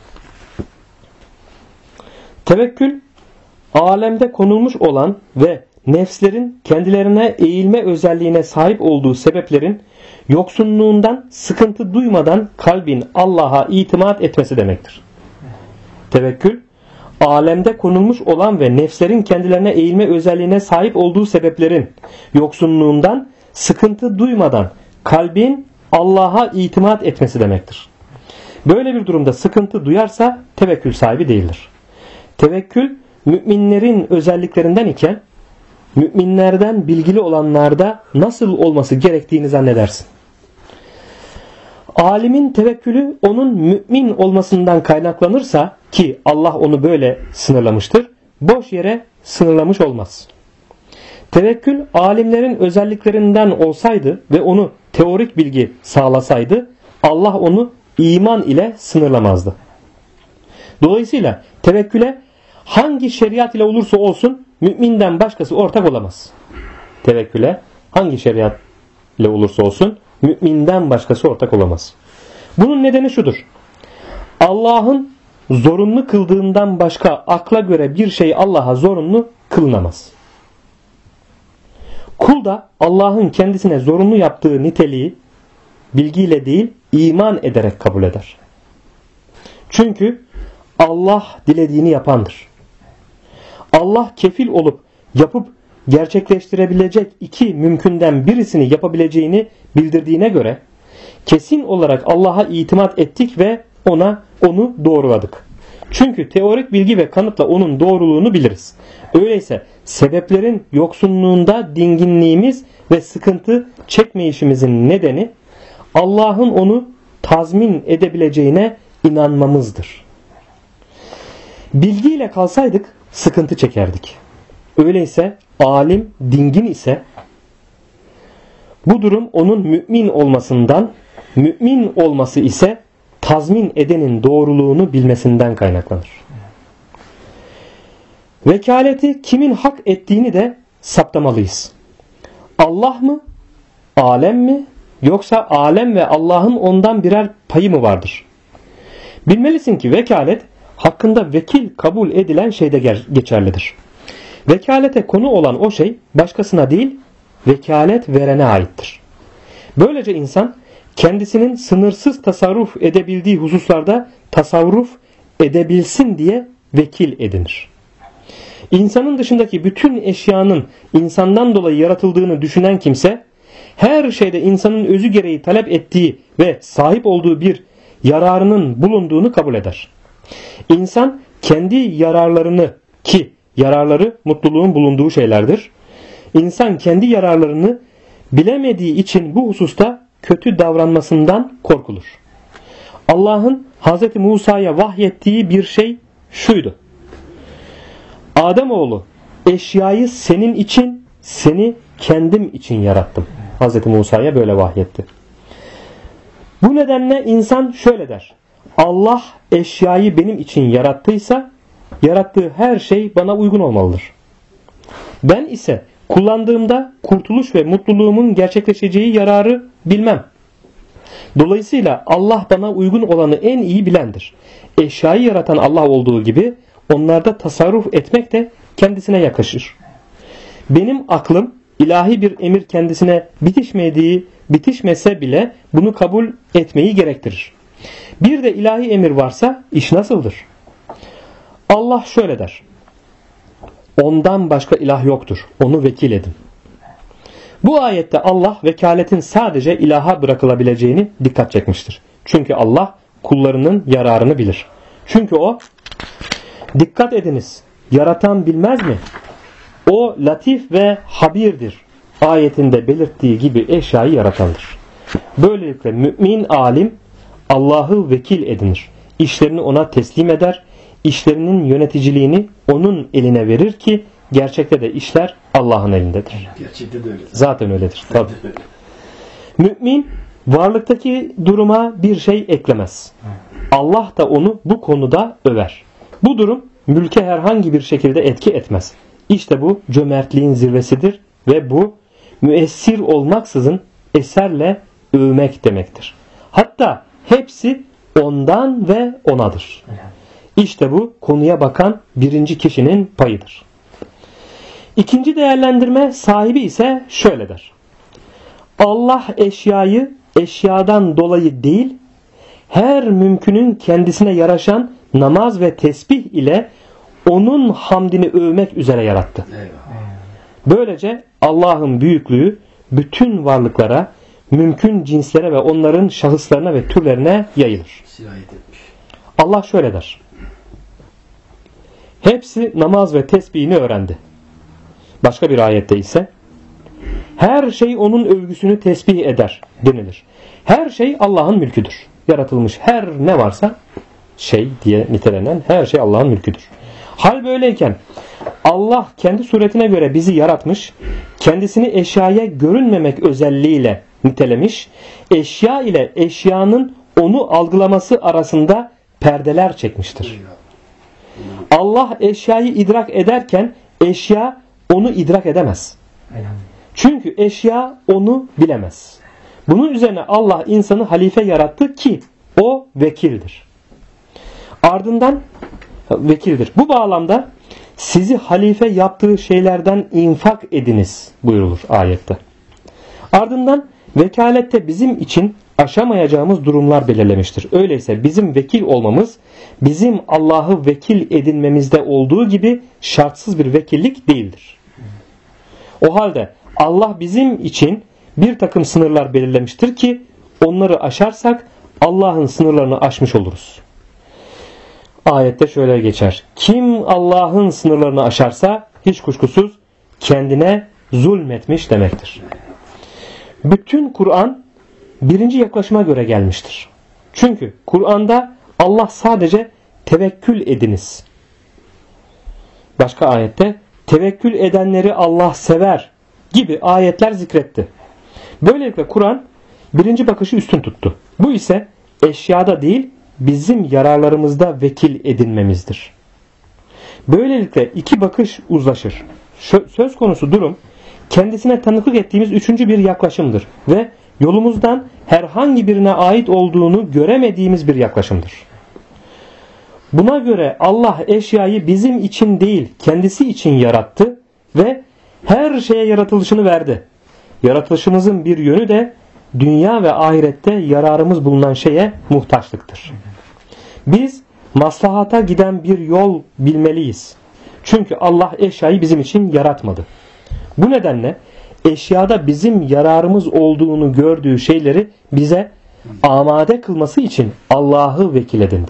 Tevekkül, alemde konulmuş olan ve nefslerin kendilerine eğilme özelliğine sahip olduğu sebeplerin yoksunluğundan sıkıntı duymadan kalbin Allah'a itimat etmesi demektir. Tevekkül, alemde konulmuş olan ve nefslerin kendilerine eğilme özelliğine sahip olduğu sebeplerin yoksunluğundan sıkıntı duymadan kalbin Allah'a itimat etmesi demektir. Böyle bir durumda sıkıntı duyarsa tevekkül sahibi değildir. Tevekkül müminlerin özelliklerinden iken müminlerden bilgili olanlarda nasıl olması gerektiğini zannedersin. Alimin tevekkülü onun mümin olmasından kaynaklanırsa ki Allah onu böyle sınırlamıştır, boş yere sınırlamış olmaz. Tevekkül alimlerin özelliklerinden olsaydı ve onu teorik bilgi sağlasaydı Allah onu iman ile sınırlamazdı. Dolayısıyla tevekküle hangi şeriat ile olursa olsun müminden başkası ortak olamaz. Tevekküle hangi şeriat ile olursa olsun müminden başkası ortak olamaz. Bunun nedeni şudur. Allah'ın zorunlu kıldığından başka akla göre bir şey Allah'a zorunlu kılınamaz. Kul da Allah'ın kendisine zorunlu yaptığı niteliği bilgiyle değil iman ederek kabul eder. Çünkü Allah dilediğini yapandır. Allah kefil olup yapıp gerçekleştirebilecek iki mümkünden birisini yapabileceğini bildirdiğine göre kesin olarak Allah'a itimat ettik ve onu doğruladık. Çünkü teorik bilgi ve kanıtla onun doğruluğunu biliriz. Öyleyse sebeplerin yoksunluğunda dinginliğimiz ve sıkıntı çekmeyişimizin nedeni Allah'ın onu tazmin edebileceğine inanmamızdır. Bilgiyle kalsaydık sıkıntı çekerdik. Öyleyse alim dingin ise bu durum onun mümin olmasından, mümin olması ise tazmin edenin doğruluğunu bilmesinden kaynaklanır. Vekaleti kimin hak ettiğini de saptamalıyız. Allah mı? Alem mi? Yoksa alem ve Allah'ın ondan birer payı mı vardır? Bilmelisin ki vekalet hakkında vekil kabul edilen şeyde geçerlidir. Vekalete konu olan o şey başkasına değil, vekalet verene aittir. Böylece insan kendisinin sınırsız tasarruf edebildiği hususlarda tasarruf edebilsin diye vekil edinir. İnsanın dışındaki bütün eşyanın insandan dolayı yaratıldığını düşünen kimse, her şeyde insanın özü gereği talep ettiği ve sahip olduğu bir yararının bulunduğunu kabul eder. İnsan kendi yararlarını, ki yararları mutluluğun bulunduğu şeylerdir, İnsan kendi yararlarını bilemediği için bu hususta kötü davranmasından korkulur. Allah'ın Hz. Musa'ya vahyettiği bir şey şuydu: Ademoğlu, eşyayı senin için, seni kendim için yarattım. Hz. Musa'ya böyle vahyetti. Bu nedenle insan şöyle der: Allah eşyayı benim için yarattıysa yarattığı her şey bana uygun olmalıdır. Ben ise kullandığımda kurtuluş ve mutluluğumun gerçekleşeceği yararı bilmem. Dolayısıyla Allah bana uygun olanı en iyi bilendir. Eşyayı yaratan Allah olduğu gibi onlarda tasarruf etmek de kendisine yakışır. Benim aklım ilahi bir emir kendisine bitişmese bile bunu kabul etmeyi gerektirir. Bir de ilahi emir varsa iş nasıldır? Allah şöyle der: Ondan başka ilah yoktur. Onu vekil edin. Bu ayette Allah vekaletin sadece ilaha bırakılabileceğini dikkat çekmiştir. Çünkü Allah kullarının yararını bilir. Çünkü o, dikkat ediniz, yaratan bilmez mi? O latif ve habirdir. Ayetinde belirttiği gibi eşyayı yaratandır. Böylelikle mümin alim Allah'ı vekil edinir. İşlerini ona teslim eder. İşlerinin yöneticiliğini onun eline verir ki gerçekte de işler Allah'ın elindedir. Gerçekte de öyle. Zaten öyledir. Tabii. Mümin varlıktaki duruma bir şey eklemez. Allah da onu bu konuda över. Bu durum mülke herhangi bir şekilde etki etmez. İşte bu cömertliğin zirvesidir ve bu müessir olmaksızın eserle övmek demektir. Hatta hepsi ondan ve onadır. İşte bu konuya bakan birinci kişinin payıdır. İkinci değerlendirme sahibi ise şöyle der: Allah eşyayı eşyadan dolayı değil, her mümkünün kendisine yaraşan namaz ve tesbih ile onun hamdini övmek üzere yarattı. Böylece Allah'ın büyüklüğü bütün varlıklara, mümkün cinslere ve onların şahıslarına ve türlerine yayılır. Allah şöyle der: Hepsi namaz ve tesbihini öğrendi. Başka bir ayette ise her şey onun övgüsünü tesbih eder denilir. Her şey Allah'ın mülküdür. Yaratılmış her ne varsa şey diye nitelenen her şey Allah'ın mülküdür. Hal böyleyken Allah kendi suretine göre bizi yaratmış, kendisini eşyaya görünmemek özelliğiyle nitelemiş, eşya ile eşyanın onu algılaması arasında perdeler çekmiştir. Allah eşyayı idrak ederken eşya onu idrak edemez. Çünkü eşya onu bilemez. Bunun üzerine Allah insanı halife yarattı ki o vekildir. Ardından vekildir. Bu bağlamda sizi halife yaptığı şeylerden infak ediniz buyurulur ayette. Ardından vekalette bizim için aşamayacağımız durumlar belirlemiştir. Öyleyse bizim vekil olmamız bizim Allah'ı vekil edinmemizde olduğu gibi şartsız bir vekillik değildir. O halde Allah bizim için bir takım sınırlar belirlemiştir ki onları aşarsak Allah'ın sınırlarını aşmış oluruz. Ayette şöyle geçer. Kim Allah'ın sınırlarını aşarsa hiç kuşkusuz kendine zulmetmiş demektir. Bütün Kur'an birinci yaklaşıma göre gelmiştir. Çünkü Kur'an'da Allah sadece tevekkül ediniz. Başka ayette tevekkül edenleri Allah sever gibi ayetler zikretti. Böylelikle Kur'an birinci bakışı üstün tuttu. Bu ise eşyada değil bizim yararlarımızda vekil edinmemizdir. Böylelikle iki bakış uzlaşır. Söz konusu durum kendisine tanıklık ettiğimiz üçüncü bir yaklaşımdır ve yolumuzdan herhangi birine ait olduğunu göremediğimiz bir yaklaşımdır. Buna göre Allah eşyayı bizim için değil kendisi için yarattı ve her şeye yaratılışını verdi. Yaratılışımızın bir yönü de dünya ve ahirette yararımız bulunan şeye muhtaçlıktır. Biz maslahata giden bir yol bilmeliyiz. Çünkü Allah eşyayı bizim için yaratmadı. Bu nedenle eşyada bizim yararımız olduğunu gördüğü şeyleri bize amade kılması için Allah'ı vekil edindik.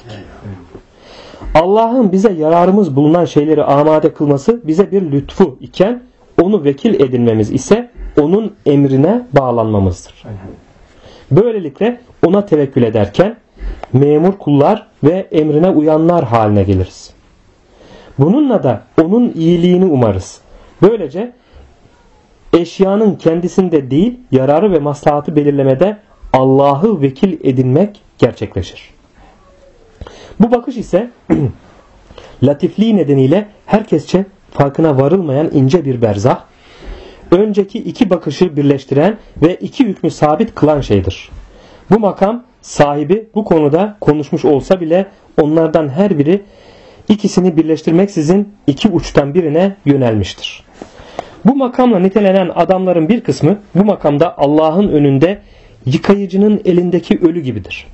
Allah'ın bize yararımız bulunan şeyleri amade kılması bize bir lütfu iken onu vekil edinmemiz ise onun emrine bağlanmamızdır. Böylelikle ona tevekkül ederken memur kullar ve emrine uyanlar haline geliriz. Bununla da onun iyiliğini umarız. Böylece eşyanın kendisinde değil yararı ve maslahatı belirlemede Allah'ı vekil edinmek gerçekleşir. Bu bakış ise latifliği nedeniyle herkesçe farkına varılmayan ince bir berzah, önceki iki bakışı birleştiren ve iki hükmü sabit kılan şeydir. Bu makam sahibi bu konuda konuşmuş olsa bile onlardan her biri ikisini birleştirmeksizin iki uçtan birine yönelmiştir. Bu makamla nitelenen adamların bir kısmı bu makamda Allah'ın önünde yıkayıcının elindeki ölü gibidir.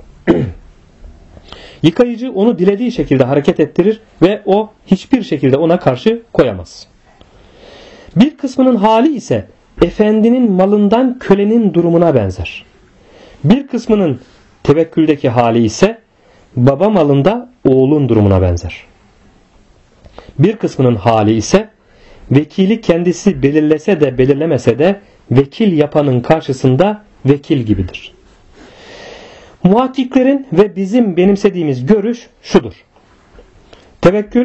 Yıkayıcı onu dilediği şekilde hareket ettirir ve o hiçbir şekilde ona karşı koyamaz. Bir kısmının hali ise efendinin malından kölenin durumuna benzer. Bir kısmının tevekküldeki hali ise baba malında oğlun durumuna benzer. Bir kısmının hali ise vekili kendisi belirlese de belirlemese de vekil yapanın karşısında vekil gibidir. Muhakkiklerin ve bizim benimsediğimiz görüş şudur. Tevekkül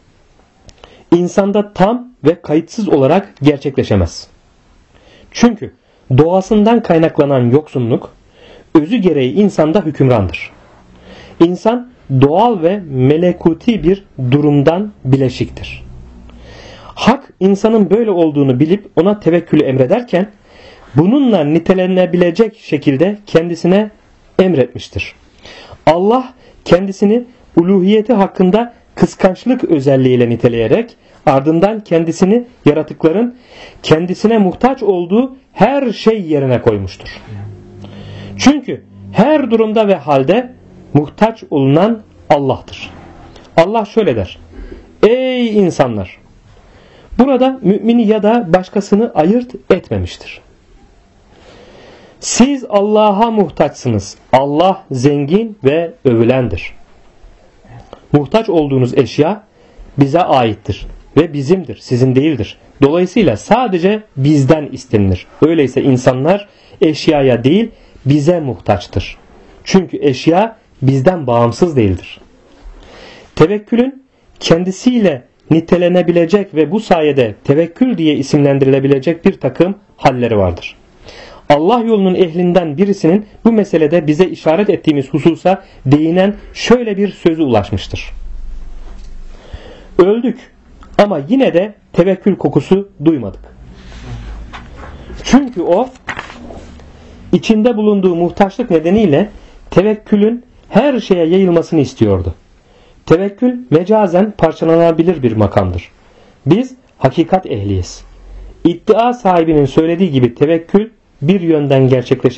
insanda tam ve kayıtsız olarak gerçekleşemez. Çünkü doğasından kaynaklanan yoksunluk özü gereği insanda hükümrandır. İnsan doğal ve melekuti bir durumdan bileşiktir. Hak insanın böyle olduğunu bilip ona tevekkülü emrederken bununla nitelenebilecek şekilde kendisine emretmiştir. Allah kendisini uluhiyeti hakkında kıskançlık özelliğiyle niteleyerek ardından kendisini yaratıkların kendisine muhtaç olduğu her şey yerine koymuştur. Çünkü her durumda ve halde muhtaç olunan Allah'tır. Allah şöyle der. Ey insanlar! Burada mümini ya da başkasını ayırt etmemiştir. Siz Allah'a muhtaçsınız. Allah zengin ve övülendir. Muhtaç olduğunuz eşya bize aittir ve bizimdir, sizin değildir. Dolayısıyla sadece bizden istenilir. Öyleyse insanlar eşyaya değil bize muhtaçtır. Çünkü eşya bizden bağımsız değildir. Tevekkülün kendisiyle nitelenebilecek ve bu sayede tevekkül diye isimlendirilebilecek bir takım halleri vardır. Allah yolunun ehlinden birisinin bu meselede bize işaret ettiğimiz hususa değinen şöyle bir sözü ulaşmıştır. Öldük ama yine de tevekkül kokusu duymadık. Çünkü o içinde bulunduğu muhtaçlık nedeniyle tevekkülün her şeye yayılmasını istiyordu. Tevekkül mecazen parçalanabilir bir makamdır. Biz hakikat ehliyiz. İddia sahibinin söylediği gibi tevekkül bir yönden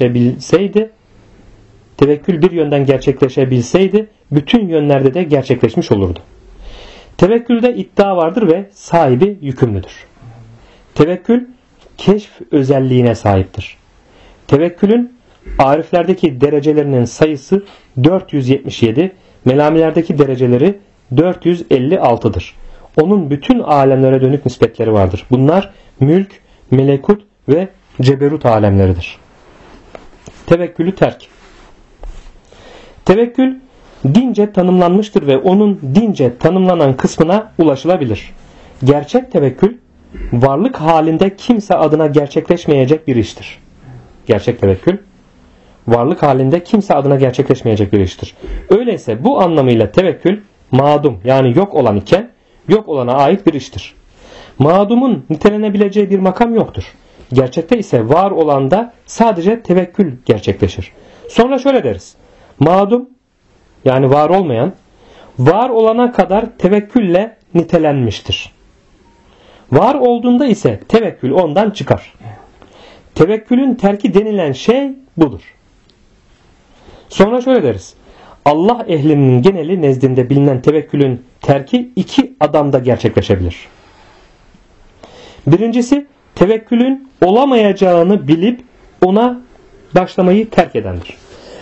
gerçekleşebilseydi bütün yönlerde de gerçekleşmiş olurdu. Tevekkülde iddia vardır ve sahibi yükümlüdür. Tevekkül keşf özelliğine sahiptir. Tevekkülün ariflerdeki derecelerinin sayısı 477, melamilerdeki dereceleri 456'dır. Onun bütün alemlere dönük nispetleri vardır. Bunlar mülk, melekut ve ceberut alemleridir. Tevekkülü terk. Tevekkül dince tanımlanmıştır ve onun dince tanımlanan kısmına ulaşılabilir. Gerçek tevekkül varlık halinde kimse adına gerçekleşmeyecek bir iştir. Gerçek tevekkül varlık halinde kimse adına gerçekleşmeyecek bir iştir. Öyleyse bu anlamıyla tevekkül madum yani yok olan iken yok olana ait bir iştir. Madumun nitelenebileceği bir makam yoktur. Gerçekte ise var olanda sadece tevekkül gerçekleşir. Sonra şöyle deriz. Madum yani var olmayan var olana kadar tevekkülle nitelenmiştir. Var olduğunda ise tevekkül ondan çıkar. Tevekkülün terki denilen şey budur. Sonra şöyle deriz. Allah ehlinin geneli nezdinde bilinen tevekkülün terki iki adamda gerçekleşebilir. Birincisi tevekkülün olamayacağını bilip ona başlamayı terk edendir.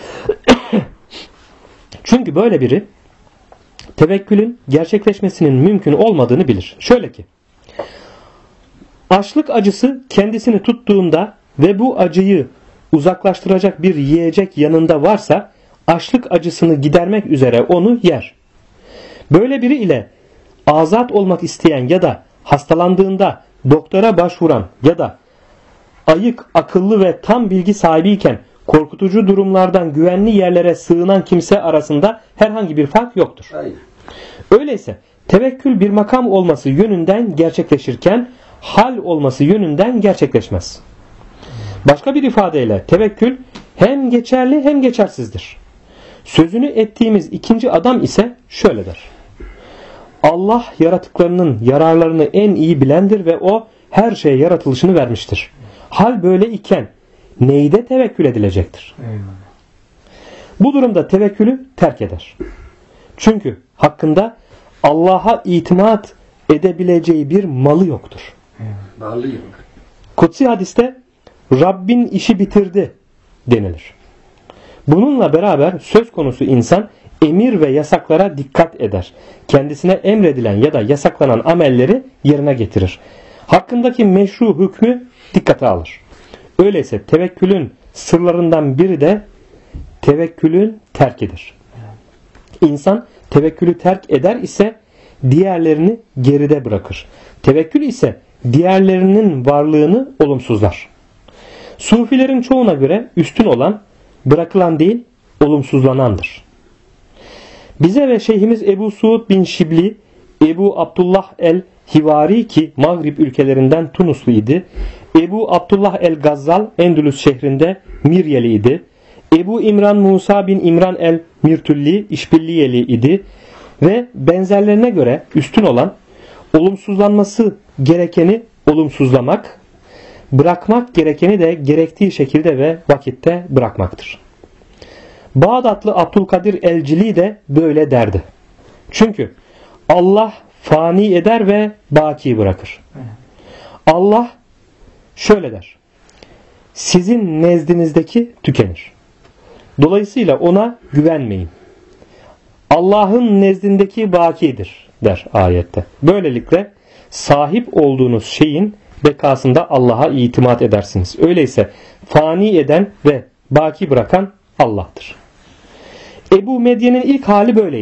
Çünkü böyle biri tevekkülün gerçekleşmesinin mümkün olmadığını bilir. Şöyle ki açlık acısı kendisini tuttuğunda ve bu acıyı uzaklaştıracak bir yiyecek yanında varsa açlık acısını gidermek üzere onu yer. Böyle biri ile azat olmak isteyen ya da hastalandığında doktora başvuran ya da ayık, akıllı ve tam bilgi sahibiyken korkutucu durumlardan güvenli yerlere sığınan kimse arasında herhangi bir fark yoktur. Aynen. Öyleyse tevekkül bir makam olması yönünden gerçekleşirken hal olması yönünden gerçekleşmez. Başka bir ifadeyle tevekkül hem geçerli hem geçersizdir. Sözünü ettiğimiz ikinci adam ise şöyle der. Allah yaratıklarının yararlarını en iyi bilendir ve o her şeye yaratılışını vermiştir. Hal böyle iken neyde tevekkül edilecektir? Eyvallah. Bu durumda tevekkülü terk eder. Çünkü hakkında Allah'a itimat edebileceği bir malı yoktur. Malı yok. Kutsi hadiste Rabbin işi bitirdi denilir. Bununla beraber söz konusu insan emir ve yasaklara dikkat eder. Kendisine emredilen ya da yasaklanan amelleri yerine getirir. Hakkındaki meşru hükmü dikkate alır. Öyleyse tevekkülün sırlarından biri de tevekkülün terkidir. İnsan tevekkülü terk eder ise diğerlerini geride bırakır. Tevekkül ise diğerlerinin varlığını olumsuzlar. Sufilerin çoğuna göre üstün olan bırakılan değil olumsuzlanandır. Bize ve Şeyhimiz Ebu Suud bin Şibli, Ebu Abdullah el-Hivari ki Mağrib ülkelerinden Tunuslu idi, Ebu Abdullah el-Gazzal Endülüs şehrinde Miryeli idi, Ebu İmran Musa bin İmran el-Mirtülli İşbilliyeli idi ve benzerlerine göre üstün olan olumsuzlanması gerekeni olumsuzlamak, bırakmak gerekeni de gerektiği şekilde ve vakitte bırakmaktır. Bağdatlı Abdülkadir el-Cili de böyle derdi. Çünkü Allah fani eder ve baki bırakır. Allah şöyle der. Sizin nezdinizdeki tükenir. Dolayısıyla ona güvenmeyin. Allah'ın nezdindeki bakidir der ayette. Böylelikle sahip olduğunuz şeyin bekasında Allah'a itimat edersiniz. Öyleyse fani eden ve baki bırakan Allah'tır. Ebu Medyen'in ilk hali böyleydi.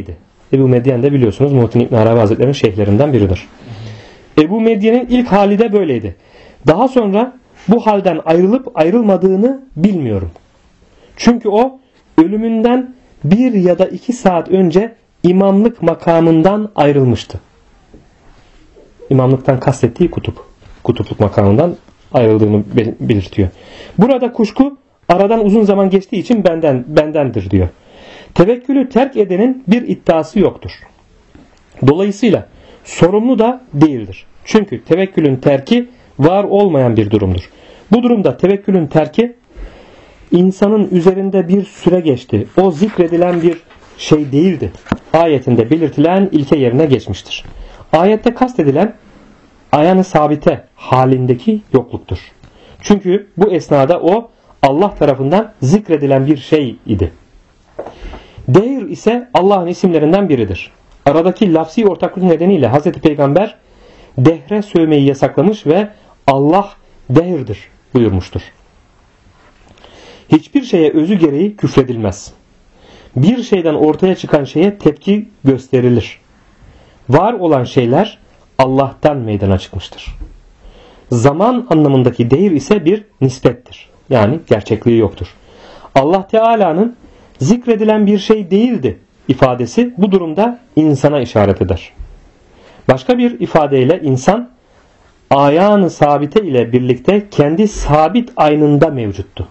Ebu Medyen de biliyorsunuz Muhittin İbn Arabi Hazretleri'nin şeyhlerinden biridir. Ebu Medyen'in ilk hali de böyleydi. Daha sonra bu halden ayrılıp ayrılmadığını bilmiyorum. Çünkü o ölümünden 1 ya da 2 saat önce imamlık makamından ayrılmıştı. İmamlıktan kastettiği kutupluk makamından ayrıldığını belirtiyor. Burada kuşku aradan uzun zaman geçtiği için bendendir diyor. Tevekkülü terk edenin bir iddiası yoktur. Dolayısıyla sorumlu da değildir. Çünkü tevekkülün terki var olmayan bir durumdur. Bu durumda tevekkülün terki insanın üzerinde bir süre geçti. O zikredilen bir şey değildi. Ayetinde belirtilen ilke yerine geçmiştir. Ayette kastedilen ayağını sabite halindeki yokluktur. Çünkü bu esnada o Allah tarafından zikredilen bir şey idi. Dehr ise Allah'ın isimlerinden biridir. Aradaki lafzi ortaklık nedeniyle Hz. Peygamber dehre sövmeyi yasaklamış ve Allah dehrdir buyurmuştur. Hiçbir şeye özü gereği küfredilmez. Bir şeyden ortaya çıkan şeye tepki gösterilir. Var olan şeyler Allah'tan meydana çıkmıştır. Zaman anlamındaki dehr ise bir nispettir. Yani gerçekliği yoktur. Allah Teala'nın zikredilen bir şey değildi ifadesi bu durumda insana işaret eder. Başka bir ifadeyle insan ayağını sabite ile birlikte kendi sabit aynında mevcuttu.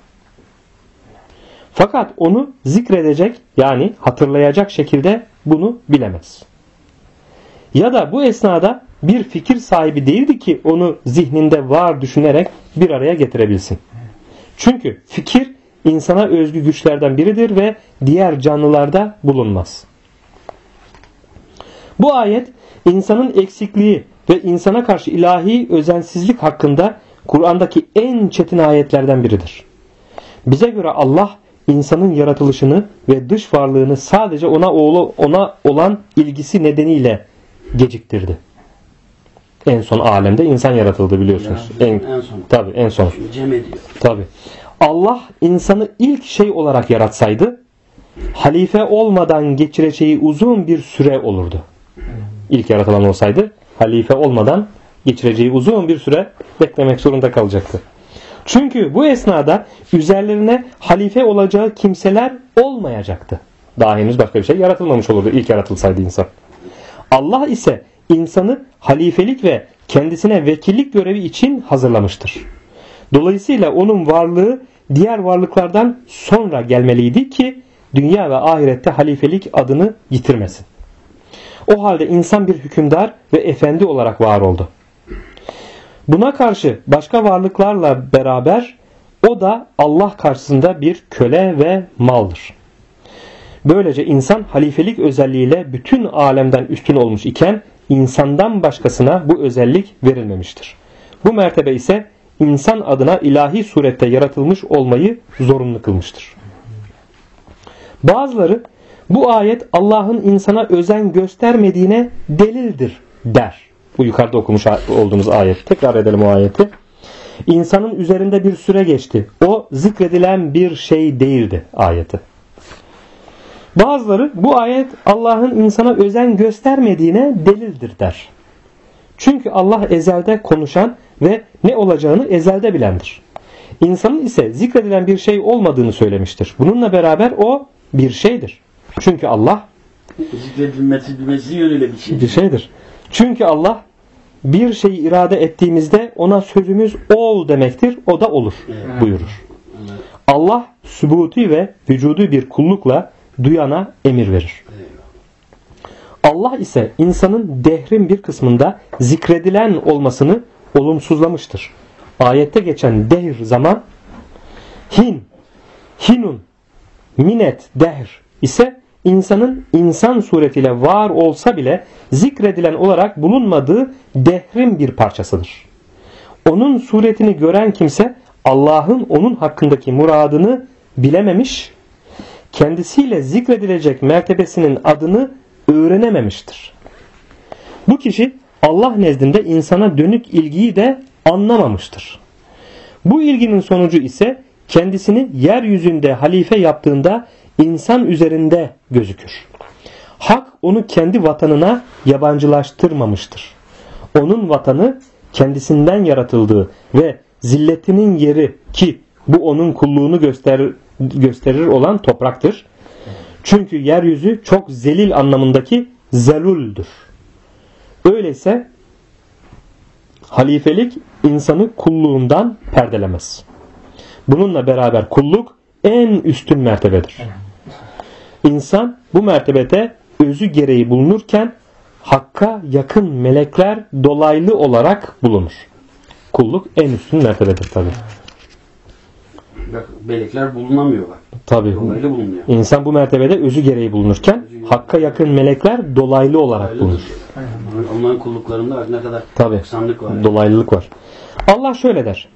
Fakat onu zikredecek yani hatırlayacak şekilde bunu bilemez. Ya da bu esnada bir fikir sahibi değildi ki onu zihninde var düşünerek bir araya getirebilsin. Çünkü fikir insana özgü güçlerden biridir ve diğer canlılarda bulunmaz. Bu ayet insanın eksikliği ve insana karşı ilahi özensizlik hakkında Kur'an'daki en çetin ayetlerden biridir. Bize göre Allah insanın yaratılışını ve dış varlığını sadece ona olan ilgisi nedeniyle geciktirdi. En son alemde insan yaratıldı biliyorsunuz. En son. Tabii en son. Cem ediyor. Tabii. Allah insanı ilk şey olarak yaratsaydı halife olmadan geçireceği uzun bir süre olurdu. İlk yaratılan olsaydı halife olmadan geçireceği uzun bir süre beklemek zorunda kalacaktı. Çünkü bu esnada üzerlerine halife olacağı kimseler olmayacaktı. Daha henüz başka bir şey yaratılmamış olurdu ilk yaratılsaydı insan. Allah ise insanı halifelik ve kendisine vekillik görevi için hazırlamıştır. Dolayısıyla onun varlığı diğer varlıklardan sonra gelmeliydi ki dünya ve ahirette halifelik adını yitirmesin. O halde insan bir hükümdar ve efendi olarak var oldu. Buna karşı başka varlıklarla beraber o da Allah karşısında bir köle ve maldır. Böylece insan halifelik özelliğiyle bütün alemden üstün olmuş iken insandan başkasına bu özellik verilmemiştir. Bu mertebe ise insan adına ilahi surette yaratılmış olmayı zorunlu kılmıştır. Bazıları bu ayet Allah'ın insana özen göstermediğine delildir der. Bu yukarıda okumuş olduğumuz ayet. Tekrar edelim o ayeti. İnsanın üzerinde bir süre geçti. O zikredilen bir şey değildi ayeti. Bazıları bu ayet Allah'ın insana özen göstermediğine delildir der. Çünkü Allah ezelde konuşan ve ne olacağını ezelde bilendir. İnsanın ise zikredilen bir şey olmadığını söylemiştir. Bununla beraber o bir şeydir. Çünkü Allah zikredilmesi yönüyle bir şey. Bir şeydir. Çünkü Allah bir şeyi irade ettiğimizde ona sözümüz ol demektir. O da olur buyurur. Evet. Allah sübuti ve vücudu bir kullukla duyana emir verir. Evet. Allah ise insanın dehrin bir kısmında zikredilen olmasını olumsuzlamıştır. Ayette geçen dehr zaman hinun, minet, dehr ise insanın insan suretiyle var olsa bile zikredilen olarak bulunmadığı dehrin bir parçasıdır. Onun suretini gören kimse Allah'ın onun hakkındaki muradını bilememiş, kendisiyle zikredilecek mertebesinin adını öğrenememiştir. Bu kişi Allah nezdinde insana dönük ilgiyi de anlamamıştır. Bu ilginin sonucu ise kendisini yeryüzünde halife yaptığında insan üzerinde gözükür. Hak onu kendi vatanına yabancılaştırmamıştır. Onun vatanı kendisinden yaratıldığı ve zilletinin yeri ki bu onun kulluğunu gösterir olan topraktır. Çünkü yeryüzü çok zelil anlamındaki zeluldür. Öyleyse halifelik insanı kulluğundan perdelemez. Bununla beraber kulluk en üstün mertebedir. İnsan bu mertebede özü gereği bulunurken Hakk'a yakın melekler dolaylı olarak bulunur. Kulluk en üstün mertebedir tabi. Melekler bulunamıyorlar. Tabi. Dolaylı bulunuyor. İnsan bu mertebede özü gereği bulunurken Hakk'a yakın melekler dolaylı olarak bulunur. Onların kulluklarında ne kadar noksanlık var. Dolaylılık var. Allah şöyle der.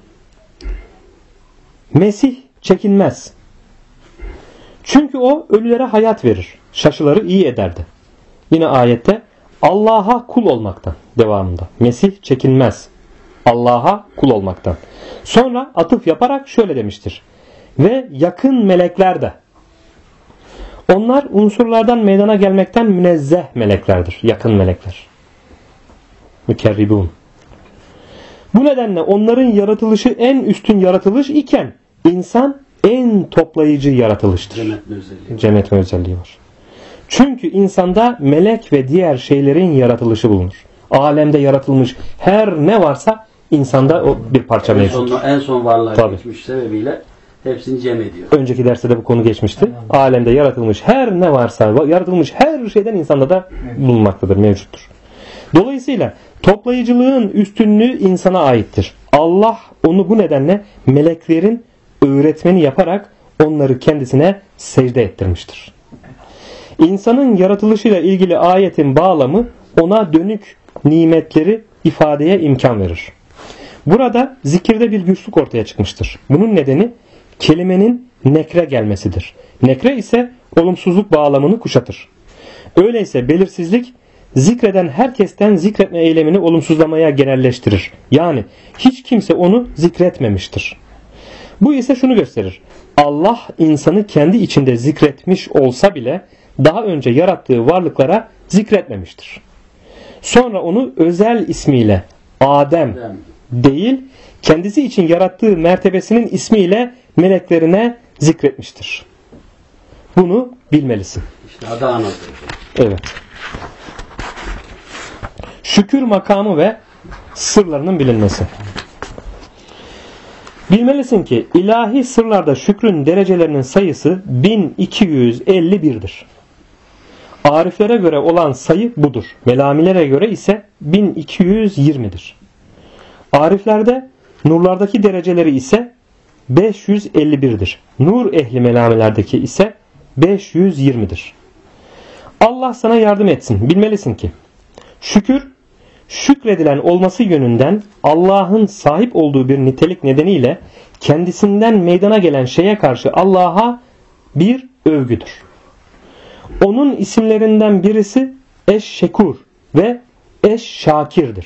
Mesih çekinmez. Çünkü o ölülere hayat verir. Şaşıları iyi ederdi. Yine ayette Allah'a kul olmaktan devamında. Mesih çekinmez. Allah'a kul olmaktan. Sonra atıf yaparak şöyle demiştir. Ve yakın melekler de. Onlar unsurlardan meydana gelmekten münezzeh meleklerdir. Yakın melekler. Mükerribun. Bu nedenle onların yaratılışı en üstün yaratılış iken insan en toplayıcı yaratılıştır. Cennet özelliği var. Çünkü insanda melek ve diğer şeylerin yaratılışı bulunur. Alemde yaratılmış her ne varsa insanda o bir parça mevcut. En son varlığa geçmiş sebebiyle hepsini cem ediyor. Önceki derste de bu konu geçmişti. Alemde yaratılmış her ne varsa, yaratılmış her şeyden insanda da bulunmaktadır, mevcuttur. Dolayısıyla toplayıcılığın üstünlüğü insana aittir. Allah onu bu nedenle meleklerin öğretmeni yaparak onları kendisine secde ettirmiştir. İnsanın yaratılışıyla ilgili ayetin bağlamı ona dönük nimetleri ifadeye imkan verir. Burada zikirde bir güçlük ortaya çıkmıştır. Bunun nedeni kelimenin nekre gelmesidir. Nekre ise olumsuzluk bağlamını kuşatır. Öyleyse belirsizlik zikreden herkesten zikretme eylemini olumsuzlamaya genelleştirir. Yani hiç kimse onu zikretmemiştir. Bu ise şunu gösterir. Allah insanı kendi içinde zikretmiş olsa bile daha önce yarattığı varlıklara zikretmemiştir. Sonra onu özel ismiyle Adem değil, kendisi için yarattığı mertebesinin ismiyle meleklerine zikretmiştir. Bunu bilmelisin. İşte adı anlatıyor. Evet. Şükür makamı ve sırlarının bilinmesi. Bilmelisin ki ilahi sırlarda şükrün derecelerinin sayısı 1251'dir. Ariflere göre olan sayı budur. Melamilere göre ise 1220'dir. Ariflerde nurlardaki dereceleri ise 551'dir. Nur ehli melamelerdeki ise 520'dir. Allah sana yardım etsin. Bilmelisin ki şükür, şükredilen olması yönünden Allah'ın sahip olduğu bir nitelik nedeniyle kendisinden meydana gelen şeye karşı Allah'a bir övgüdür. Onun isimlerinden birisi Eş-Şekur ve Eş-Şakir'dir.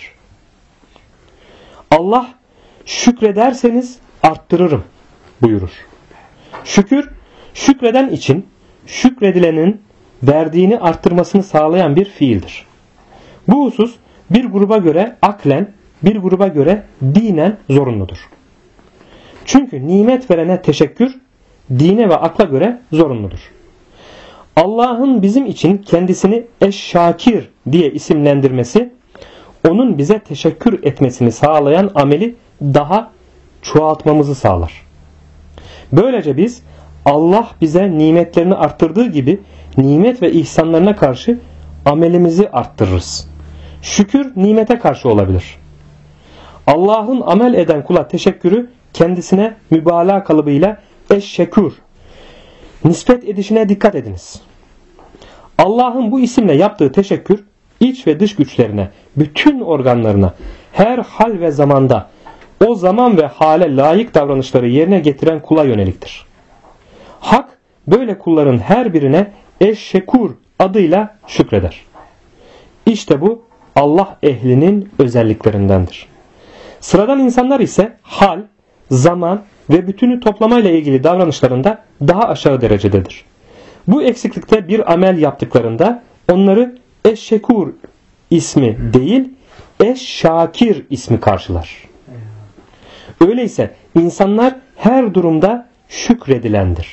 Allah şükrederseniz arttırırım buyurur. Şükür, şükreden için şükredilenin verdiğini arttırmasını sağlayan bir fiildir. Bu husus bir gruba göre aklen, bir gruba göre dinen zorunludur. Çünkü nimet verene teşekkür, dine ve akla göre zorunludur. Allah'ın bizim için kendisini Eş-Şakir diye isimlendirmesi, onun bize teşekkür etmesini sağlayan ameli daha çoğaltmamızı sağlar. Böylece biz Allah bize nimetlerini arttırdığı gibi nimet ve ihsanlarına karşı amelimizi arttırırız. Şükür nimete karşı olabilir. Allah'ın amel eden kula teşekkürü kendisine mübalağa kalıbıyla eş-şekur nispet edişine dikkat ediniz. Allah'ın bu isimle yaptığı teşekkür iç ve dış güçlerine, bütün organlarına, her hal ve zamanda o zaman ve hale layık davranışları yerine getiren kula yöneliktir. Hak böyle kulların her birine eş-şekur adıyla şükreder. İşte bu Allah ehlinin özelliklerindendir. Sıradan insanlar ise hal, zaman ve bütünü toplamayla ilgili davranışlarında daha aşağı derecededir. Bu eksiklikte bir amel yaptıklarında onları Eşşekur ismi değil, Eşşakir ismi karşılar. Öyleyse insanlar her durumda şükredilendir.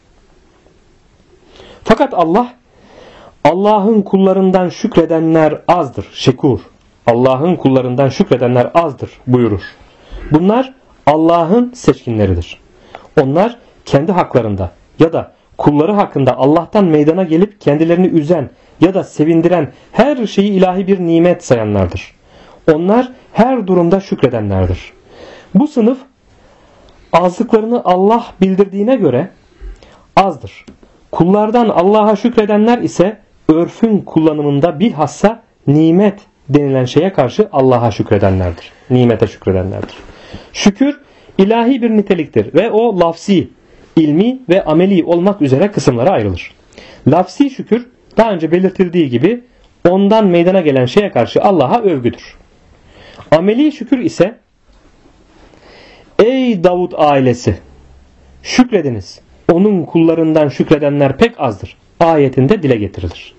Fakat Allah'ın kullarından şükredenler azdır. Şekur. Allah'ın kullarından şükredenler azdır buyurur. Bunlar Allah'ın seçkinleridir. Onlar kendi haklarında ya da kulları hakkında Allah'tan meydana gelip kendilerini üzen ya da sevindiren her şeyi ilahi bir nimet sayanlardır. Onlar her durumda şükredenlerdir. Bu sınıf azlıklarını Allah bildirdiğine göre azdır. Kullardan Allah'a şükredenler ise örfün kullanımında bilhassa nimet denilen şeye karşı Allah'a şükredenlerdir. Nimete şükredenlerdir. Şükür ilahi bir niteliktir ve o lafzi, ilmi ve ameli olmak üzere kısımlara ayrılır. Lafzi şükür daha önce belirtildiği gibi ondan meydana gelen şeye karşı Allah'a övgüdür. Ameli şükür ise ey Davud ailesi şükrediniz. Onun kullarından şükredenler pek azdır. Ayetinde dile getirilir.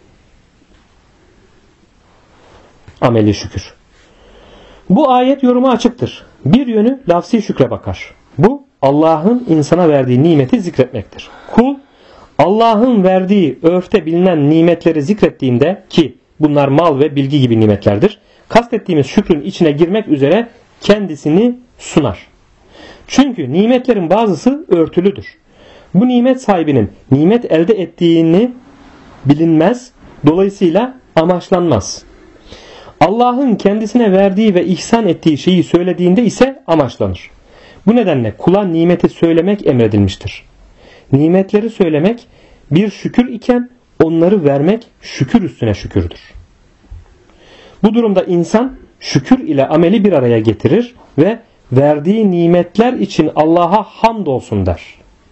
Ameli şükür. Bu ayet yoruma açıktır. Bir yönü lafzi şükre bakar. Bu Allah'ın insana verdiği nimeti zikretmektir. Kul Allah'ın verdiği örfte bilinen nimetleri zikrettiğinde ki bunlar mal ve bilgi gibi nimetlerdir. Kastettiğimiz şükrün içine girmek üzere kendisini sunar. Çünkü nimetlerin bazısı örtülüdür. Bu nimet sahibinin nimet elde ettiğini bilinmez, dolayısıyla amaçlanmaz. Allah'ın kendisine verdiği ve ihsan ettiği şeyi söylediğinde ise amaçlanır. Bu nedenle kula nimeti söylemek emredilmiştir. Nimetleri söylemek bir şükür iken onları vermek şükür üstüne şükürdür. Bu durumda insan şükür ile ameli bir araya getirir ve verdiği nimetler için Allah'a hamdolsun der.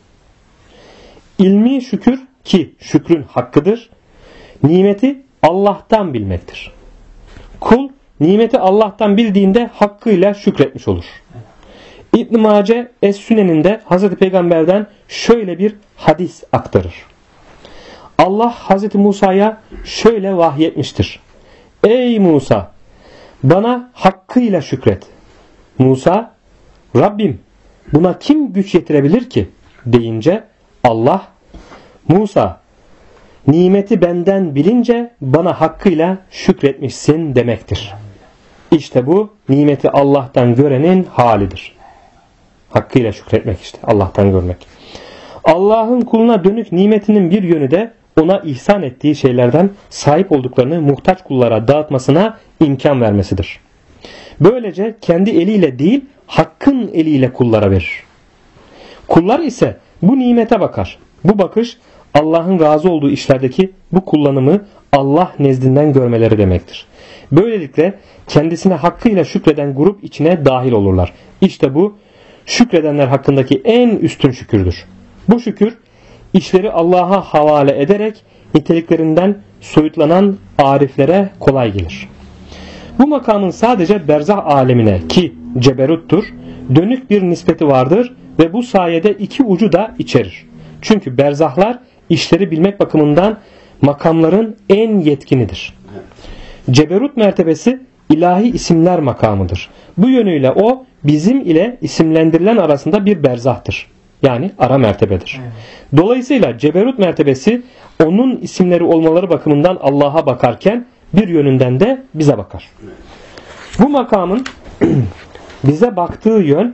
İlmi şükür ki şükrün hakkıdır, nimeti Allah'tan bilmektir. Kul nimeti Allah'tan bildiğinde hakkıyla şükretmiş olur. İbn-i Mace Es-Sünen'inde Hz. Peygamber'den şöyle bir hadis aktarır. Allah Hz. Musa'ya şöyle vahyetmiştir. Ey Musa! Bana hakkıyla şükret. Musa, Rabbim buna kim güç yetirebilir ki? Deyince Allah, Musa, nimeti benden bilince bana hakkıyla şükretmişsin demektir. İşte bu nimeti Allah'tan görenin halidir. Hakkıyla şükretmek işte, Allah'tan görmek. Allah'ın kuluna dönük nimetinin bir yönü de ona ihsan ettiği şeylerden sahip olduklarını muhtaç kullara dağıtmasına imkan vermesidir. Böylece kendi eliyle değil, Hakk'ın eliyle kullara verir. Kullar ise bu nimete bakar. Bu bakış Allah'ın razı olduğu işlerdeki bu kullanımı Allah nezdinden görmeleri demektir. Böylelikle kendisine hakkıyla şükreden grup içine dahil olurlar. İşte bu şükredenler hakkındaki en üstün şükürdür. Bu şükür işleri Allah'a havale ederek niteliklerinden soyutlanan ariflere kolay gelir. Bu makamın sadece berzah alemine ki ceberuttur dönük bir nispeti vardır ve bu sayede iki ucu da içerir. Çünkü berzahlar işleri bilmek bakımından makamların en yetkinidir. Ceberut mertebesi ilahi isimler makamıdır. Bu yönüyle o bizim ile isimlendirilen arasında bir berzahtır. Yani ara mertebedir. Dolayısıyla ceberut mertebesi onun isimleri olmaları bakımından Allah'a bakarken bir yönünden de bize bakar. Bu makamın bize baktığı yön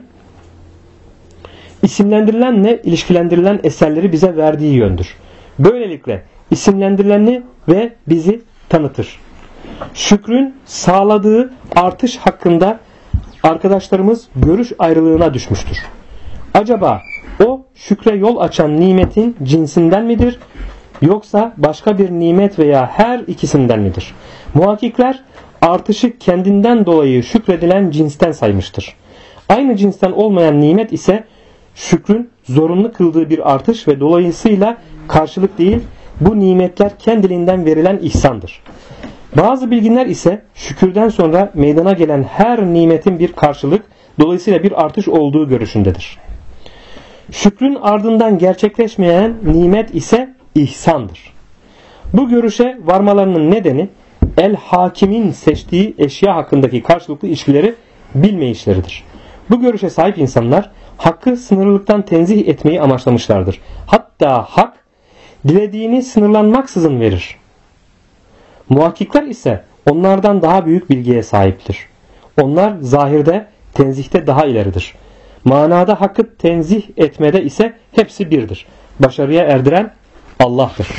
isimlendirilenle ilişkilendirilen eserleri bize verdiği yöndür. Böylelikle isimlendirileni ve bizi tanıtır. Şükrün sağladığı artış hakkında arkadaşlarımız görüş ayrılığına düşmüştür. Acaba o şükre yol açan nimetin cinsinden midir? Yoksa başka bir nimet veya her ikisinden midir? Muhakkikler artışı kendinden dolayı şükredilen cinsten saymıştır. Aynı cinsten olmayan nimet ise şükrün zorunlu kıldığı bir artış ve dolayısıyla karşılık değil, bu nimetler kendiliğinden verilen ihsandır. Bazı bilginler ise şükürden sonra meydana gelen her nimetin bir karşılık, dolayısıyla bir artış olduğu görüşündedir. Şükrün ardından gerçekleşmeyen nimet ise ihsandır. Bu görüşe varmalarının nedeni el-Hakim'in seçtiği eşya hakkındaki karşılıklı ilişkileri bilmeyişleridir. Bu görüşe sahip insanlar hakkı sınırlılıktan tenzih etmeyi amaçlamışlardır. Hatta hak dilediğini sınırlanmaksızın verir. Muhakkikler ise onlardan daha büyük bilgiye sahiptir. Onlar zahirde tenzihte daha ileridir. Manada hakkı tenzih etmede ise hepsi birdir. Başarıya erdiren Allah'tır.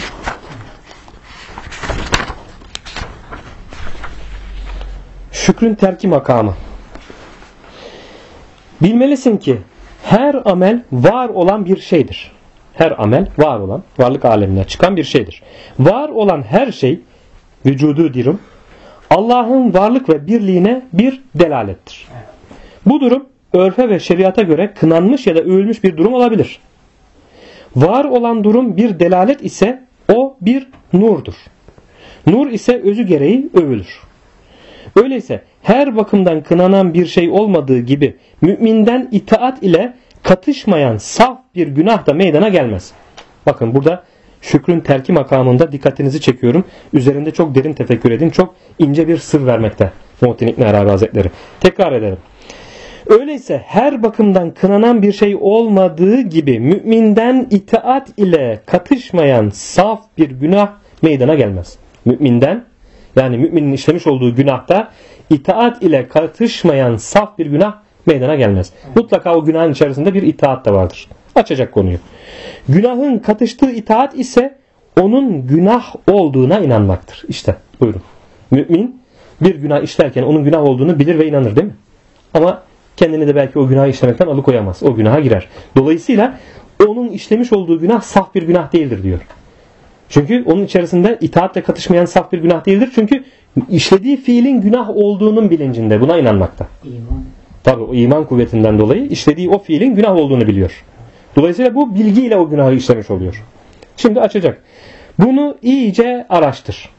Şükrün terki makamı. Bilmelisin ki her amel var olan bir şeydir. Her amel var olan, varlık alemine çıkan bir şeydir. Var olan her şey, vücudu dirim, Allah'ın varlık ve birliğine bir delalettir. Bu durum örfe ve şeriata göre kınanmış ya da övülmüş bir durum olabilir. Var olan durum bir delalet ise o bir nurdur. Nur ise özü gereği övülür. Öyleyse her bakımdan kınanan bir şey olmadığı gibi müminden itaat ile katışmayan saf bir günah da meydana gelmez. Bakın burada şükrün terki makamında dikkatinizi çekiyorum. Üzerinde çok derin tefekkür edin. Çok ince bir sır vermekte Muhittin İbn Arabi Hazretleri. Tekrar edelim. Öyleyse her bakımdan kınanan bir şey olmadığı gibi müminden itaat ile katışmayan saf bir günah meydana gelmez. Müminden, yani müminin işlemiş olduğu günahta itaat ile katışmayan saf bir günah meydana gelmez. Mutlaka o günahın içerisinde bir itaat da vardır. Açacak konuyu. Günahın katıştığı itaat ise onun günah olduğuna inanmaktır. İşte buyurun. Mümin bir günah işlerken onun günah olduğunu bilir ve inanır, değil mi? Ama kendini de belki o günahı işlemekten alıkoyamaz. O günaha girer. Dolayısıyla onun işlemiş olduğu günah saf bir günah değildir diyor. Çünkü onun içerisinde itaatle katışmayan saf bir günah değildir. Çünkü işlediği fiilin günah olduğunun bilincinde. Buna inanmakta. İman. Tabii o iman kuvvetinden dolayı işlediği o fiilin günah olduğunu biliyor. Dolayısıyla bu bilgiyle o günahı işlemiş oluyor. Şimdi açacak. Bunu iyice araştır.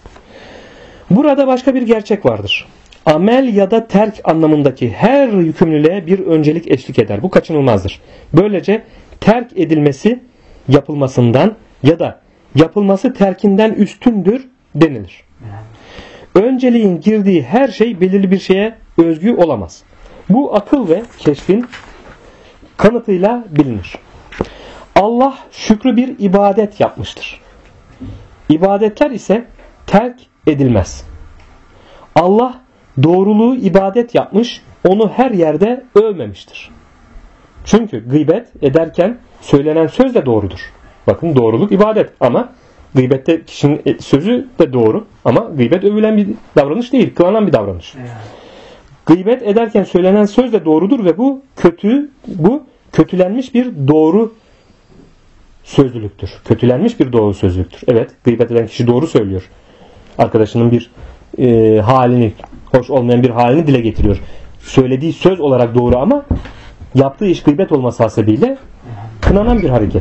Burada başka bir gerçek vardır. Amel ya da terk anlamındaki her yükümlülüğe bir öncelik eşlik eder. Bu kaçınılmazdır. Böylece terk edilmesi yapılmasından ya da yapılması terkinden üstündür denilir. Önceliğin girdiği her şey belirli bir şeye özgü olamaz. Bu akıl ve keşfin kanıtıyla bilinir. Allah şükrü bir ibadet yapmıştır. İbadetler ise terk edilmez. Allah doğruluğu ibadet yapmış, onu her yerde övmemiştir. Çünkü gıybet ederken söylenen söz de doğrudur. Bakın doğruluk ibadet ama gıybette kişinin sözü de doğru ama gıybet övülen bir davranış değil, kınanan bir davranış. Gıybet ederken söylenen söz de doğrudur ve bu kötülenmiş bir doğru sözlülüktür. Kötülenmiş bir doğru sözlülüktür. Evet, gıybet eden kişi doğru söylüyor. Arkadaşının bir halini, hoş olmayan bir halini dile getiriyor. Söylediği söz olarak doğru ama yaptığı iş gıybet olması hasebiyle kınanan bir hareket.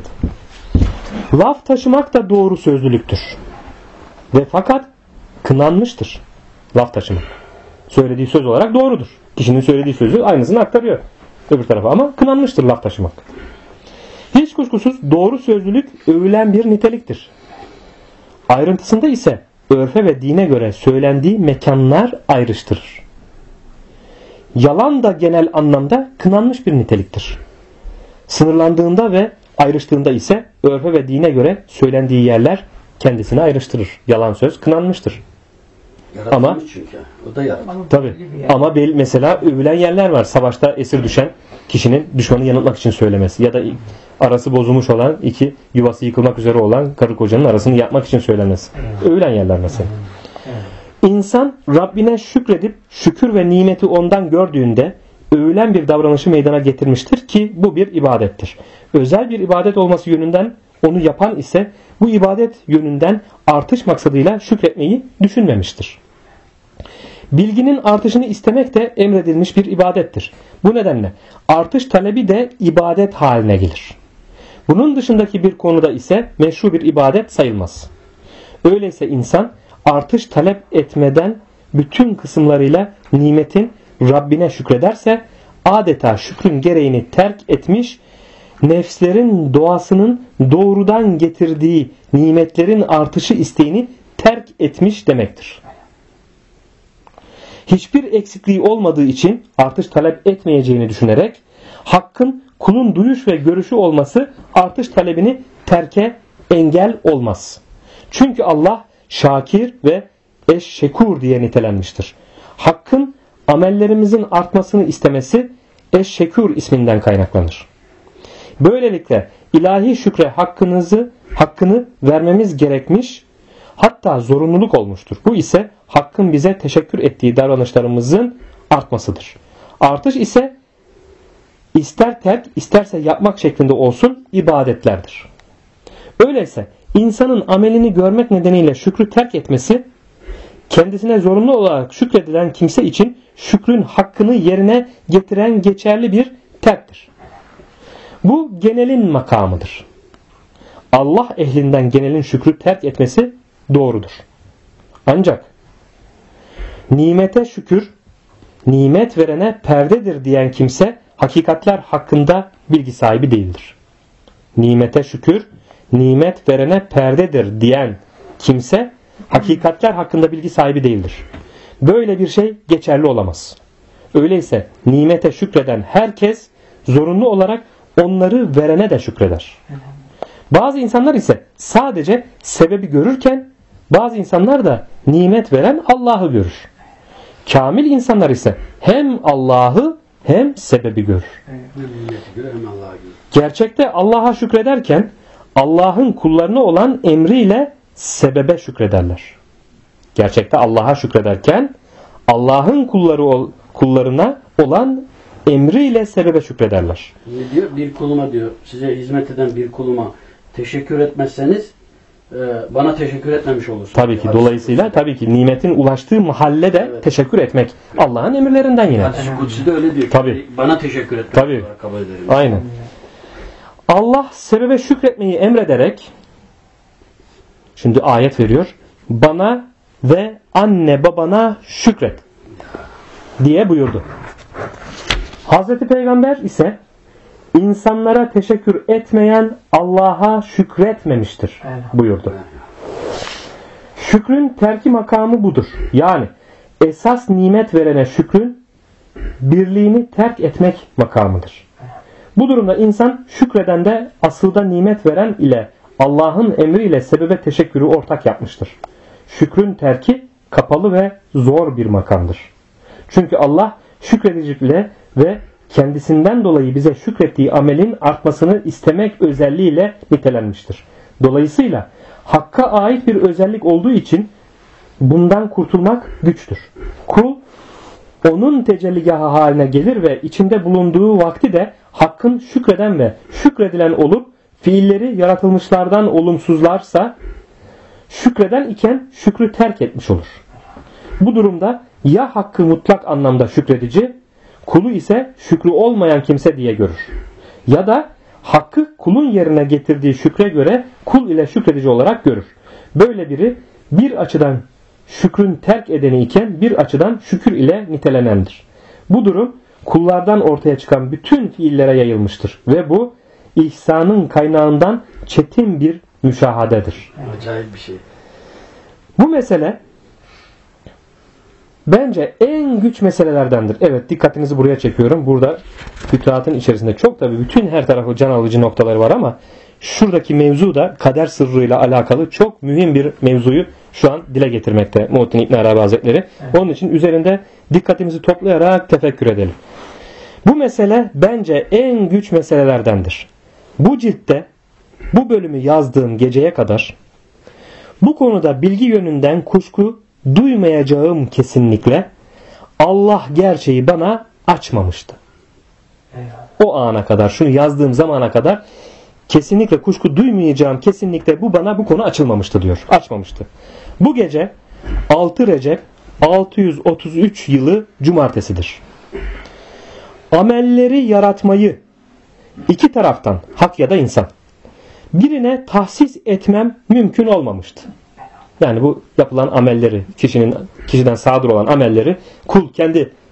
Laf taşımak da doğru sözlülüktür. Ve fakat kınanmıştır. Laf taşımak. Söylediği söz olarak doğrudur. Kişinin söylediği sözü aynısını aktarıyor öbür tarafa ama kınanmıştır laf taşımak. Hiç kuşkusuz doğru sözlülük övülen bir niteliktir. Ayrıntısında ise örfe ve dine göre söylendiği mekanlar ayrıştırır. Yalan da genel anlamda kınanmış bir niteliktir. Sınırlandığında ve ayrıştığında ise örfe ve dine göre söylendiği yerler kendisini ayrıştırır. Yalan söz kınanmıştır. Ama çünkü. O da yaratmış. tabii. Ama mesela övülen yerler var. Savaşta esir düşen kişinin düşmanı yanıltmak için söylemesi ya da arası bozulmuş olan iki yuvası yıkılmak üzere olan karı kocanın arasını yapmak için söylemesi. Övülen yerler mesela. İnsan Rabbine şükredip şükür ve nimeti ondan gördüğünde övülen bir davranışı meydana getirmiştir ki bu bir ibadettir. Özel bir ibadet olması yönünden onu yapan ise bu ibadet yönünden artış maksadıyla şükretmeyi düşünmemiştir. Bilginin artışını istemek de emredilmiş bir ibadettir. Bu nedenle artış talebi de ibadet haline gelir. Bunun dışındaki bir konuda ise meşru bir ibadet sayılmaz. Öyleyse insan artış talep etmeden bütün kısımlarıyla nimetin Rabbine şükrederse adeta şükrün gereğini terk etmiş nefslerin doğasının doğrudan getirdiği nimetlerin artışı isteğini terk etmiş demektir. Hiçbir eksikliği olmadığı için artış talep etmeyeceğini düşünerek hakkın kulun duyuş ve görüşü olması artış talebini terke engel olmaz. Çünkü Allah şakir ve eşşekur diye nitelenmiştir. Hakkın amellerimizin artmasını istemesi eşşekur isminden kaynaklanır. Böylelikle ilahi şükre hakkını vermemiz gerekmiş, hatta zorunluluk olmuştur. Bu ise hakkın bize teşekkür ettiği davranışlarımızın artmasıdır. Artış ise ister terk isterse yapmak şeklinde olsun ibadetlerdir. Öyleyse insanın amelini görmek nedeniyle şükrü terk etmesi, kendisine zorunlu olarak şükredilen kimse için şükrün hakkını yerine getiren geçerli bir terktir. Bu genelin makamıdır. Allah ehlinden genelin şükrü terk etmesi doğrudur. Ancak nimete şükür, nimet verene perdedir diyen kimse hakikatler hakkında bilgi sahibi değildir. Nimete şükür, nimet verene perdedir diyen kimse hakikatler hakkında bilgi sahibi değildir. Böyle bir şey geçerli olamaz. Öyleyse nimete şükreden herkes zorunlu olarak onları verene de şükreder. Bazı insanlar ise sadece sebebi görürken bazı insanlar da nimet veren Allah'ı görür. Kamil insanlar ise hem Allah'ı hem sebebi görür. Gerçekte Allah'a şükrederken Allah'ın kullarına olan emriyle sebebe şükrederler. Gerçekte Allah'a şükrederken Allah'ın kullarına olan emriyle sebebe şükrederler. Ne diyor? Bir kuluma diyor, size hizmet eden bir kuluma teşekkür etmezseniz bana teşekkür etmemiş olursunuz. Tabii ki. Dolayısıyla tabii ki nimetin ulaştığı mahalle de evet, teşekkür etmek Allah'ın emirlerinden yine. Hadis-i Kutsi de öyle diyor. Tabii. Bana teşekkür etmek tabii olarak kabul ederim. Aynen. Allah sebebe şükretmeyi emrederek, şimdi ayet veriyor, bana ve anne babana şükret diye buyurdu. Hazreti Peygamber ise insanlara teşekkür etmeyen Allah'a şükretmemiştir buyurdu. Şükrün terki makamı budur. Yani esas nimet verene şükrün birliğini terk etmek makamıdır. Bu durumda insan şükreden de asılda nimet veren ile Allah'ın emriyle sebebe teşekkürü ortak yapmıştır. Şükrün terki kapalı ve zor bir makamdır. Çünkü Allah şükredicilikle ve kendisinden dolayı bize şükrettiği amelin artmasını istemek özelliğiyle nitelenmiştir. Dolayısıyla Hakk'a ait bir özellik olduğu için bundan kurtulmak güçtür. Kul onun tecelligahı haline gelir ve içinde bulunduğu vakti de Hakk'ın şükreden ve şükredilen olup fiilleri yaratılmışlardan olumsuzlarsa şükreden iken şükrü terk etmiş olur. Bu durumda ya Hakk'ı mutlak anlamda şükredici, kulu ise şükrü olmayan kimse diye görür. Ya da Hakk'ı kulun yerine getirdiği şükre göre kul ile şükredici olarak görür. Böyle biri bir açıdan şükrün terk edeni iken bir açıdan şükür ile nitelenendir. Bu durum kullardan ortaya çıkan bütün fiillere yayılmıştır ve bu ihsanın kaynağından çetin bir müşahadedir. Acayip bir şey. Bu mesele bence en güç meselelerdendir. Evet, dikkatinizi buraya çekiyorum. Burada fütuhatın içerisinde çok tabii bütün her tarafı can alıcı noktaları var ama şuradaki mevzu da kader sırrıyla alakalı çok mühim bir mevzuyu şu an dile getirmekte Muhittin İbn Arabi Hazretleri. Evet. Onun için üzerinde dikkatimizi toplayarak tefekkür edelim. Bu mesele bence en güç meselelerdendir. Bu ciltte bu bölümü yazdığım geceye kadar bu konuda bilgi yönünden kuşku duymayacağım kesinlikle. Allah gerçeği bana açmamıştı. O ana kadar, şunu yazdığım zamana kadar kesinlikle kuşku duymayacağım, kesinlikle bu konu açılmamıştı diyor. Açmamıştı. Bu gece 6 Recep 633 yılı cumartesidir. Amelleri yaratmayı iki taraftan, hak ya da insan, birine tahsis etmem mümkün olmamıştı. Yani bu yapılan amelleri, kişiden sadır olan amelleri kul kendi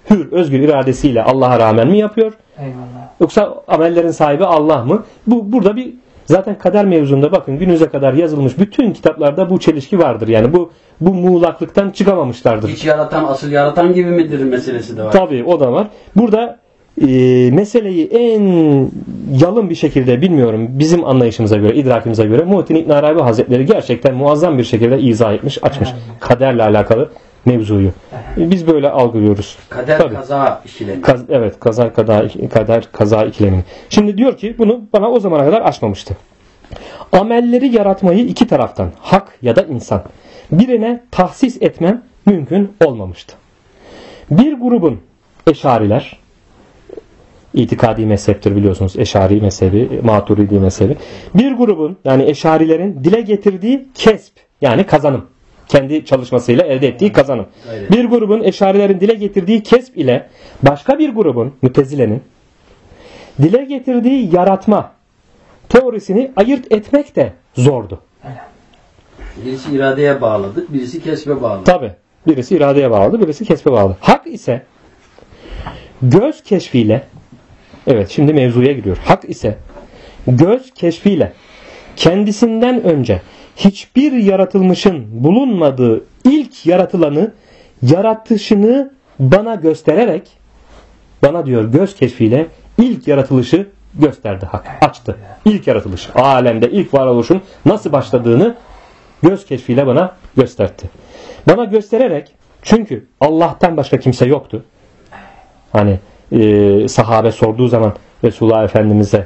hür, özgür iradesiyle Allah'a rağmen mi yapıyor? Eyvallah. Yoksa amellerin sahibi Allah mı? Burada bir zaten kader mevzunda bakın günümüze kadar yazılmış bütün kitaplarda bu çelişki vardır. Yani bu muğlaklıktan çıkamamışlardır. Hiç yaratan, asıl yaratan gibi midir meselesi de var. Tabii o da var. Burada meseleyi en yalın bir şekilde bilmiyorum bizim anlayışımıza göre, idrakimize göre Muhittin İbn Arabi Hazretleri gerçekten muazzam bir şekilde izah etmiş, açmış. Kaderle alakalı mevzuyu. Biz böyle algılıyoruz. Kader Tabii. kaza ikilemi. Evet, kader kaza ikilemi. Şimdi diyor ki bunu bana o zamana kadar açmamıştı. Amelleri yaratmayı iki taraftan, hak ya da insan, birine tahsis etmem mümkün olmamıştı. Bir grubun Eşariler, itikadi mezheptir biliyorsunuz, Eşari mezhebi, Maturidi mezhebi. Bir grubun yani Eşarilerin dile getirdiği kesp yani kazanım, kendi çalışmasıyla elde ettiği kazanım. Aynen. Bir grubun Eşarilerin dile getirdiği kesp ile başka bir grubun Mütezile'nin dile getirdiği yaratma teorisini ayırt etmek de zordu. Birisi iradeye bağladı, birisi kesbe bağladı. Tabi. Birisi iradeye bağlı, birisi kesbe bağlı. Hak ise göz keşfiyle, evet şimdi mevzuya giriyor. Hak ise göz keşfiyle kendisinden önce hiçbir yaratılmışın bulunmadığı ilk yaratılanı yaratışını bana göstererek, bana diyor göz keşfiyle ilk yaratılışı gösterdi hak. Açtı. İlk yaratılış. Alemde ilk varoluşun nasıl başladığını göz keşfiyle bana gösterdi. Bana göstererek, çünkü Allah'tan başka kimse yoktu. Hani sahabe sorduğu zaman Resulullah Efendimiz'e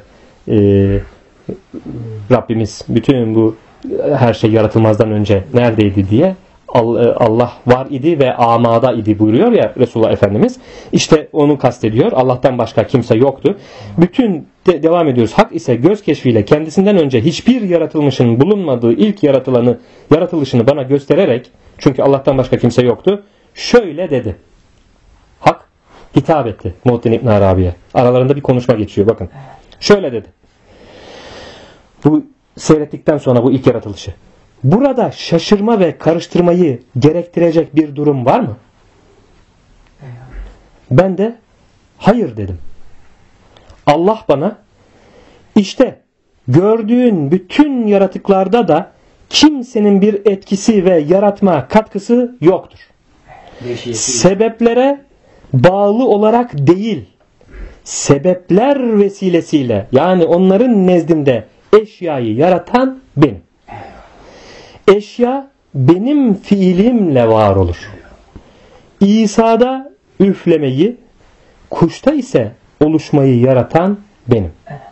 Rabbimiz bütün bu her şey yaratılmazdan önce neredeydi diye, Allah var idi ve amada idi buyuruyor ya Resulullah Efendimiz. İşte onu kastediyor. Allah'tan başka kimse yoktu. Bütün devam ediyoruz. Hak ise göz keşfiyle kendisinden önce hiçbir yaratılmışın bulunmadığı ilk yaratılışını bana göstererek, çünkü Allah'tan başka kimse yoktu, şöyle dedi. Hak hitap etti Muhittin İbn Arabi'ye. Aralarında bir konuşma geçiyor bakın. Şöyle dedi. Bu seyrettikten sonra bu ilk yaratılışı. Burada şaşırma ve karıştırmayı gerektirecek bir durum var mı? Ben de hayır dedim. Allah bana işte gördüğün bütün yaratıklarda da kimsenin bir etkisi ve yaratma katkısı yoktur. Sebeplere bağlı olarak değil, sebepler vesilesiyle, yani onların nezdinde eşyayı yaratan benim. Eşya benim fiilimle var olur. İsa'da üflemeyi, kuşta ise oluşmayı yaratan benim.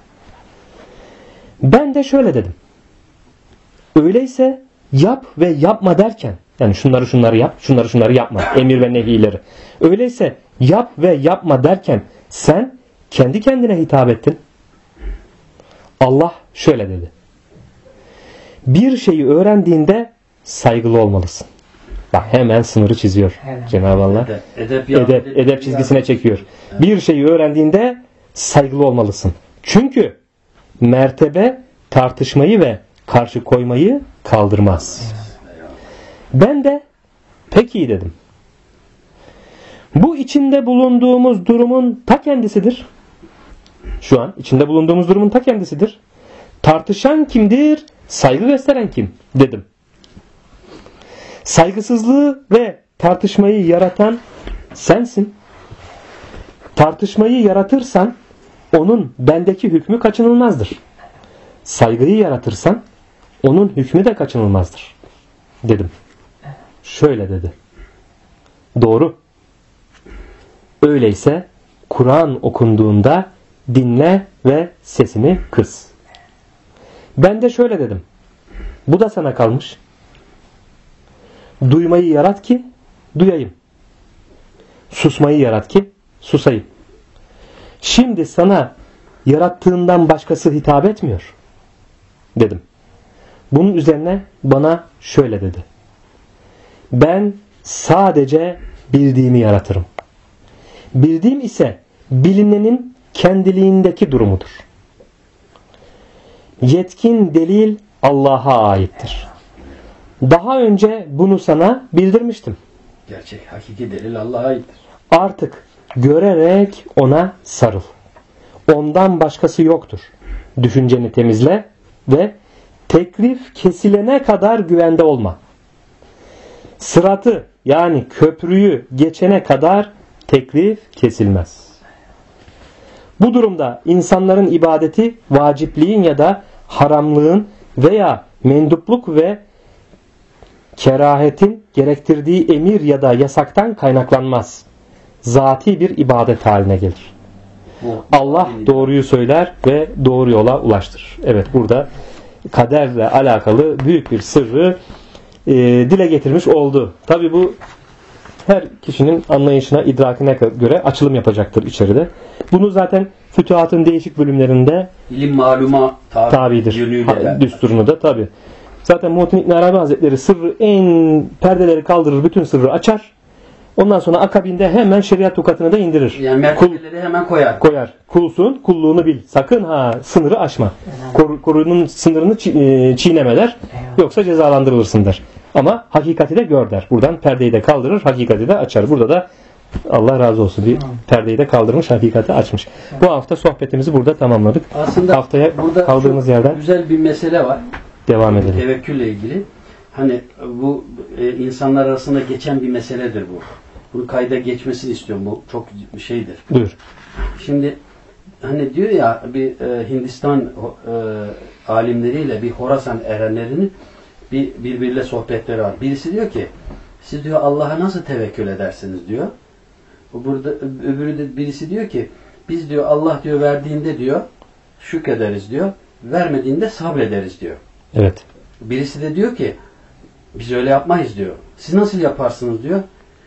Ben de şöyle dedim. Öyleyse yap ve yapma derken, yani şunları yap, şunları yapma, emir ve nehileri. Öyleyse yap ve yapma derken sen kendi kendine hitap ettin. Allah şöyle dedi. Bir şeyi öğrendiğinde saygılı olmalısın. Bak hemen sınırı çiziyor Cenab-ı Allah. Edep çizgisine çekiyor. Bir şeyi öğrendiğinde saygılı olmalısın. Çünkü mertebe tartışmayı ve karşı koymayı kaldırmaz. Ben de peki dedim. Bu içinde bulunduğumuz durumun ta kendisidir. Şu an içinde bulunduğumuz durumun ta kendisidir. Tartışan kimdir? Saygı gösteren kim? Dedim. Saygısızlığı ve tartışmayı yaratan sensin. Tartışmayı yaratırsan onun bendeki hükmü kaçınılmazdır. Saygıyı yaratırsan onun hükmü de kaçınılmazdır. Dedim. Şöyle dedi. Doğru. Öyleyse Kur'an okunduğunda dinle ve sesini kıs. Ben de şöyle dedim. Bu da sana kalmış. Duymayı yarat ki duyayım. Susmayı yarat ki susayım. Şimdi sana yarattığından başkası hitap etmiyor. Dedim. Bunun üzerine bana şöyle dedi. Ben sadece bildiğimi yaratırım. Bildiğim ise bilinenin kendiliğindeki durumudur. Yetkin delil Allah'a aittir. Daha önce bunu sana bildirmiştim. Gerçek, hakiki delil Allah'a aittir. Artık Görerek ona sarıl. Ondan başkası yoktur. Düşünceni temizle ve teklif kesilene kadar güvende olma. Sıratı yani köprüyü geçene kadar teklif kesilmez. Bu durumda insanların ibadeti vacipliğin ya da haramlığın veya mendupluk ve kerahetin gerektirdiği emir ya da yasaktan kaynaklanmaz. Zati bir ibadet haline gelir. Allah doğruyu söyler ve doğru yola ulaştırır. Evet, burada kaderle alakalı büyük bir sırrı dile getirmiş oldu. Tabi bu her kişinin anlayışına, idrakine göre açılım yapacaktır içeride. Bunu zaten fütuhatın değişik bölümlerinde ilim maluma tabidir. Düsturunu da tabi. Zaten Muhittin İbn Arabi Hazretleri sırrı perdeleri kaldırır, bütün sırrı açar. Ondan sonra akabinde hemen şeriat tukatını da indirir. Yani mertebeleri hemen koyar. Kulsun, kulluğunu bil. Sakın sınırı aşma. Korunun sınırını çiğnemeler. Yoksa cezalandırılırsın der. Ama hakikati de gör der. Buradan perdeyi de kaldırır, hakikati de açar. Burada da Allah razı olsun bir perdeyi de kaldırmış, hakikati açmış. Bu hafta sohbetimizi burada tamamladık. Aslında haftaya burada kaldığımız yerden güzel bir mesele var. Devam edelim. Tevekkülle ilgili. Hani bu insanlar arasında geçen bir meseledir bu. Bunu kayda geçmesini istiyorum. Bu çok bir şeydir. Buyur. Şimdi hani diyor ya bir Hindistan alimleriyle bir Horasan erenlerinin birbiriyle sohbetleri var. Birisi diyor ki siz diyor Allah'a nasıl tevekkül edersiniz diyor. Burada öbürü de birisi diyor ki biz diyor Allah diyor verdiğinde diyor şükrederiz diyor. Vermediğinde sabrederiz diyor. Evet. Birisi de diyor ki biz öyle yapmayız diyor. Siz nasıl yaparsınız diyor.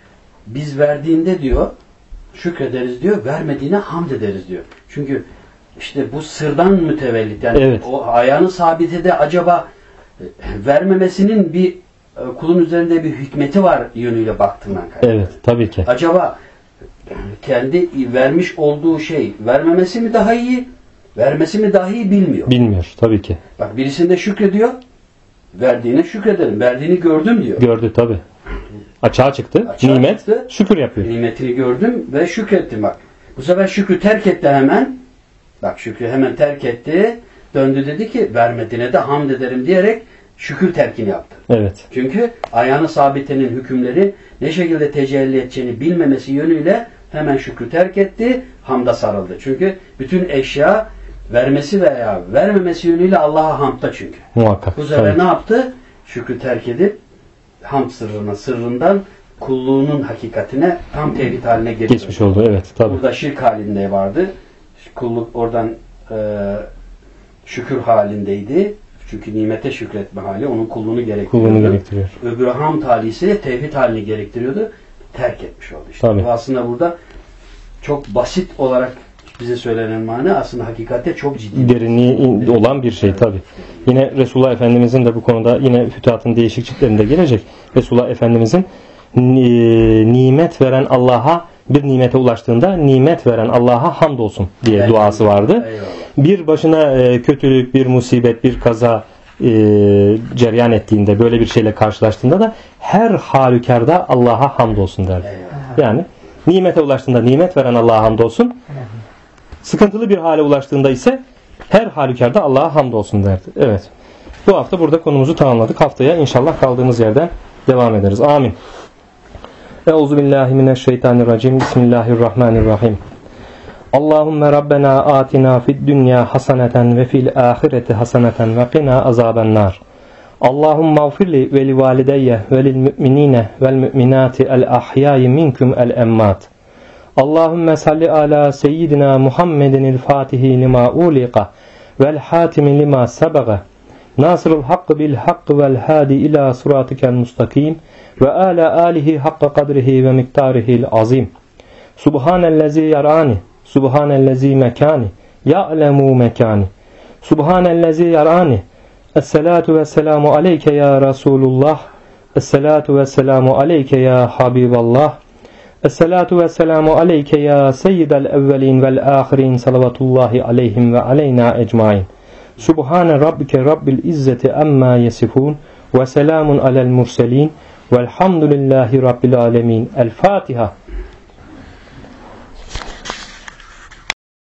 Biz verdiğinde diyor şükrederiz diyor. Vermediğine hamd ederiz diyor. Çünkü işte bu sırdan mütevellit. Yani evet. O ayağını sabitede acaba vermemesinin bir kulun üzerinde bir hikmeti var yönüyle baktığından kaynaklı. Evet, tabii ki. Acaba kendi vermiş olduğu şey vermemesi mi daha iyi, vermesi mi daha iyi bilmiyor. Bilmiyor, tabii ki. Bak birisinde şükrediyor, verdiğine şükredelim, verdiğini gördüm diyor. Gördü tabii. Açığa çıktı, nimet, çıktı, şükür yapıyor. Nimetini gördüm ve şükrettim bak. Bu sefer şükrü terk etti hemen. Bak şükrü hemen terk etti. Döndü dedi ki vermediğine de hamd ederim diyerek şükür terkini yaptı. Evet. Çünkü ayağını sabitenin hükümleri ne şekilde tecelli edeceğini bilmemesi yönüyle hemen şükrü terk etti, hamda sarıldı. Çünkü bütün eşya vermesi veya vermemesi yönüyle Allah'a hamdta çünkü. Muhakkak. Bu sefer ne yaptı? Şükrü terk edip hamd sırrından kulluğunun hakikatine tam tevhid haline getirdi. Geçmiş oldu, evet. Tabii. Burada şirk halinde vardı. Kulluk oradan şükür halindeydi. Çünkü nimete şükretme hali onun kulluğunu gerektiriyor. Öbürü hamd hali ise tevhid halini gerektiriyordu. Terk etmiş oldu işte. Tabii. Aslında burada çok basit olarak bize söylenen mana aslında hakikatte çok ciddi. Derinliği olan bir şey tabii. Yine Resulullah Efendimizin de bu konuda yine fütuhatın değişik ciltlerinde gelecek. Resulullah Efendimizin nimet veren Allah'a bir nimete ulaştığında nimet veren Allah'a hamdolsun diye duası vardı. Eyvallah. Bir başına kötülük, bir musibet, bir kaza cereyan ettiğinde, böyle bir şeyle karşılaştığında da her halükarda Allah'a hamdolsun derdi. Eyvallah. Yani nimete ulaştığında nimet veren Allah'a hamdolsun. Sıkıntılı bir hale ulaştığında ise her halükarda Allah'a hamdolsun derdi. Evet. Bu hafta burada konumuzu tamamladık. Haftaya inşallah kaldığımız yerden devam ederiz. Amin. Euzubillahimineşşeytanirracim. Bismillahirrahmanirrahim. Allahümme Rabbena atina fid dünya haseneten ve fil ahireti haseneten ve qina azabennar. Allahümme mağfirli ve li valideyye ve lil müminine vel müminati el ahyayi minkum el emmat. Allahümme salli ala seyyidina Muhammedin il fatihi lima uliqa vel hatimi lima sebaga. Nasırul hakkı bil hakkı vel hadi ila suratikel mustakim ve ala alihi hakka kadrihi ve miktarihil azim. Subhanellezi yarani, subhanellezi mekani, ya'lemu mekani. Subhanellezi yarani. Esselatu vesselamu aleyke ya Resulullah. Esselatu vesselamu aleyke ya Habiballah. Esselatu vesselamu aleyke ya seyyidel evvelin vel ahirin salavatullahi aleyhim ve aleyna ecmain. Subhane rabbike rabbil izzeti amma yesifun ve selamun alel murselin velhamdülillahi rabbil alemin. El Fatiha.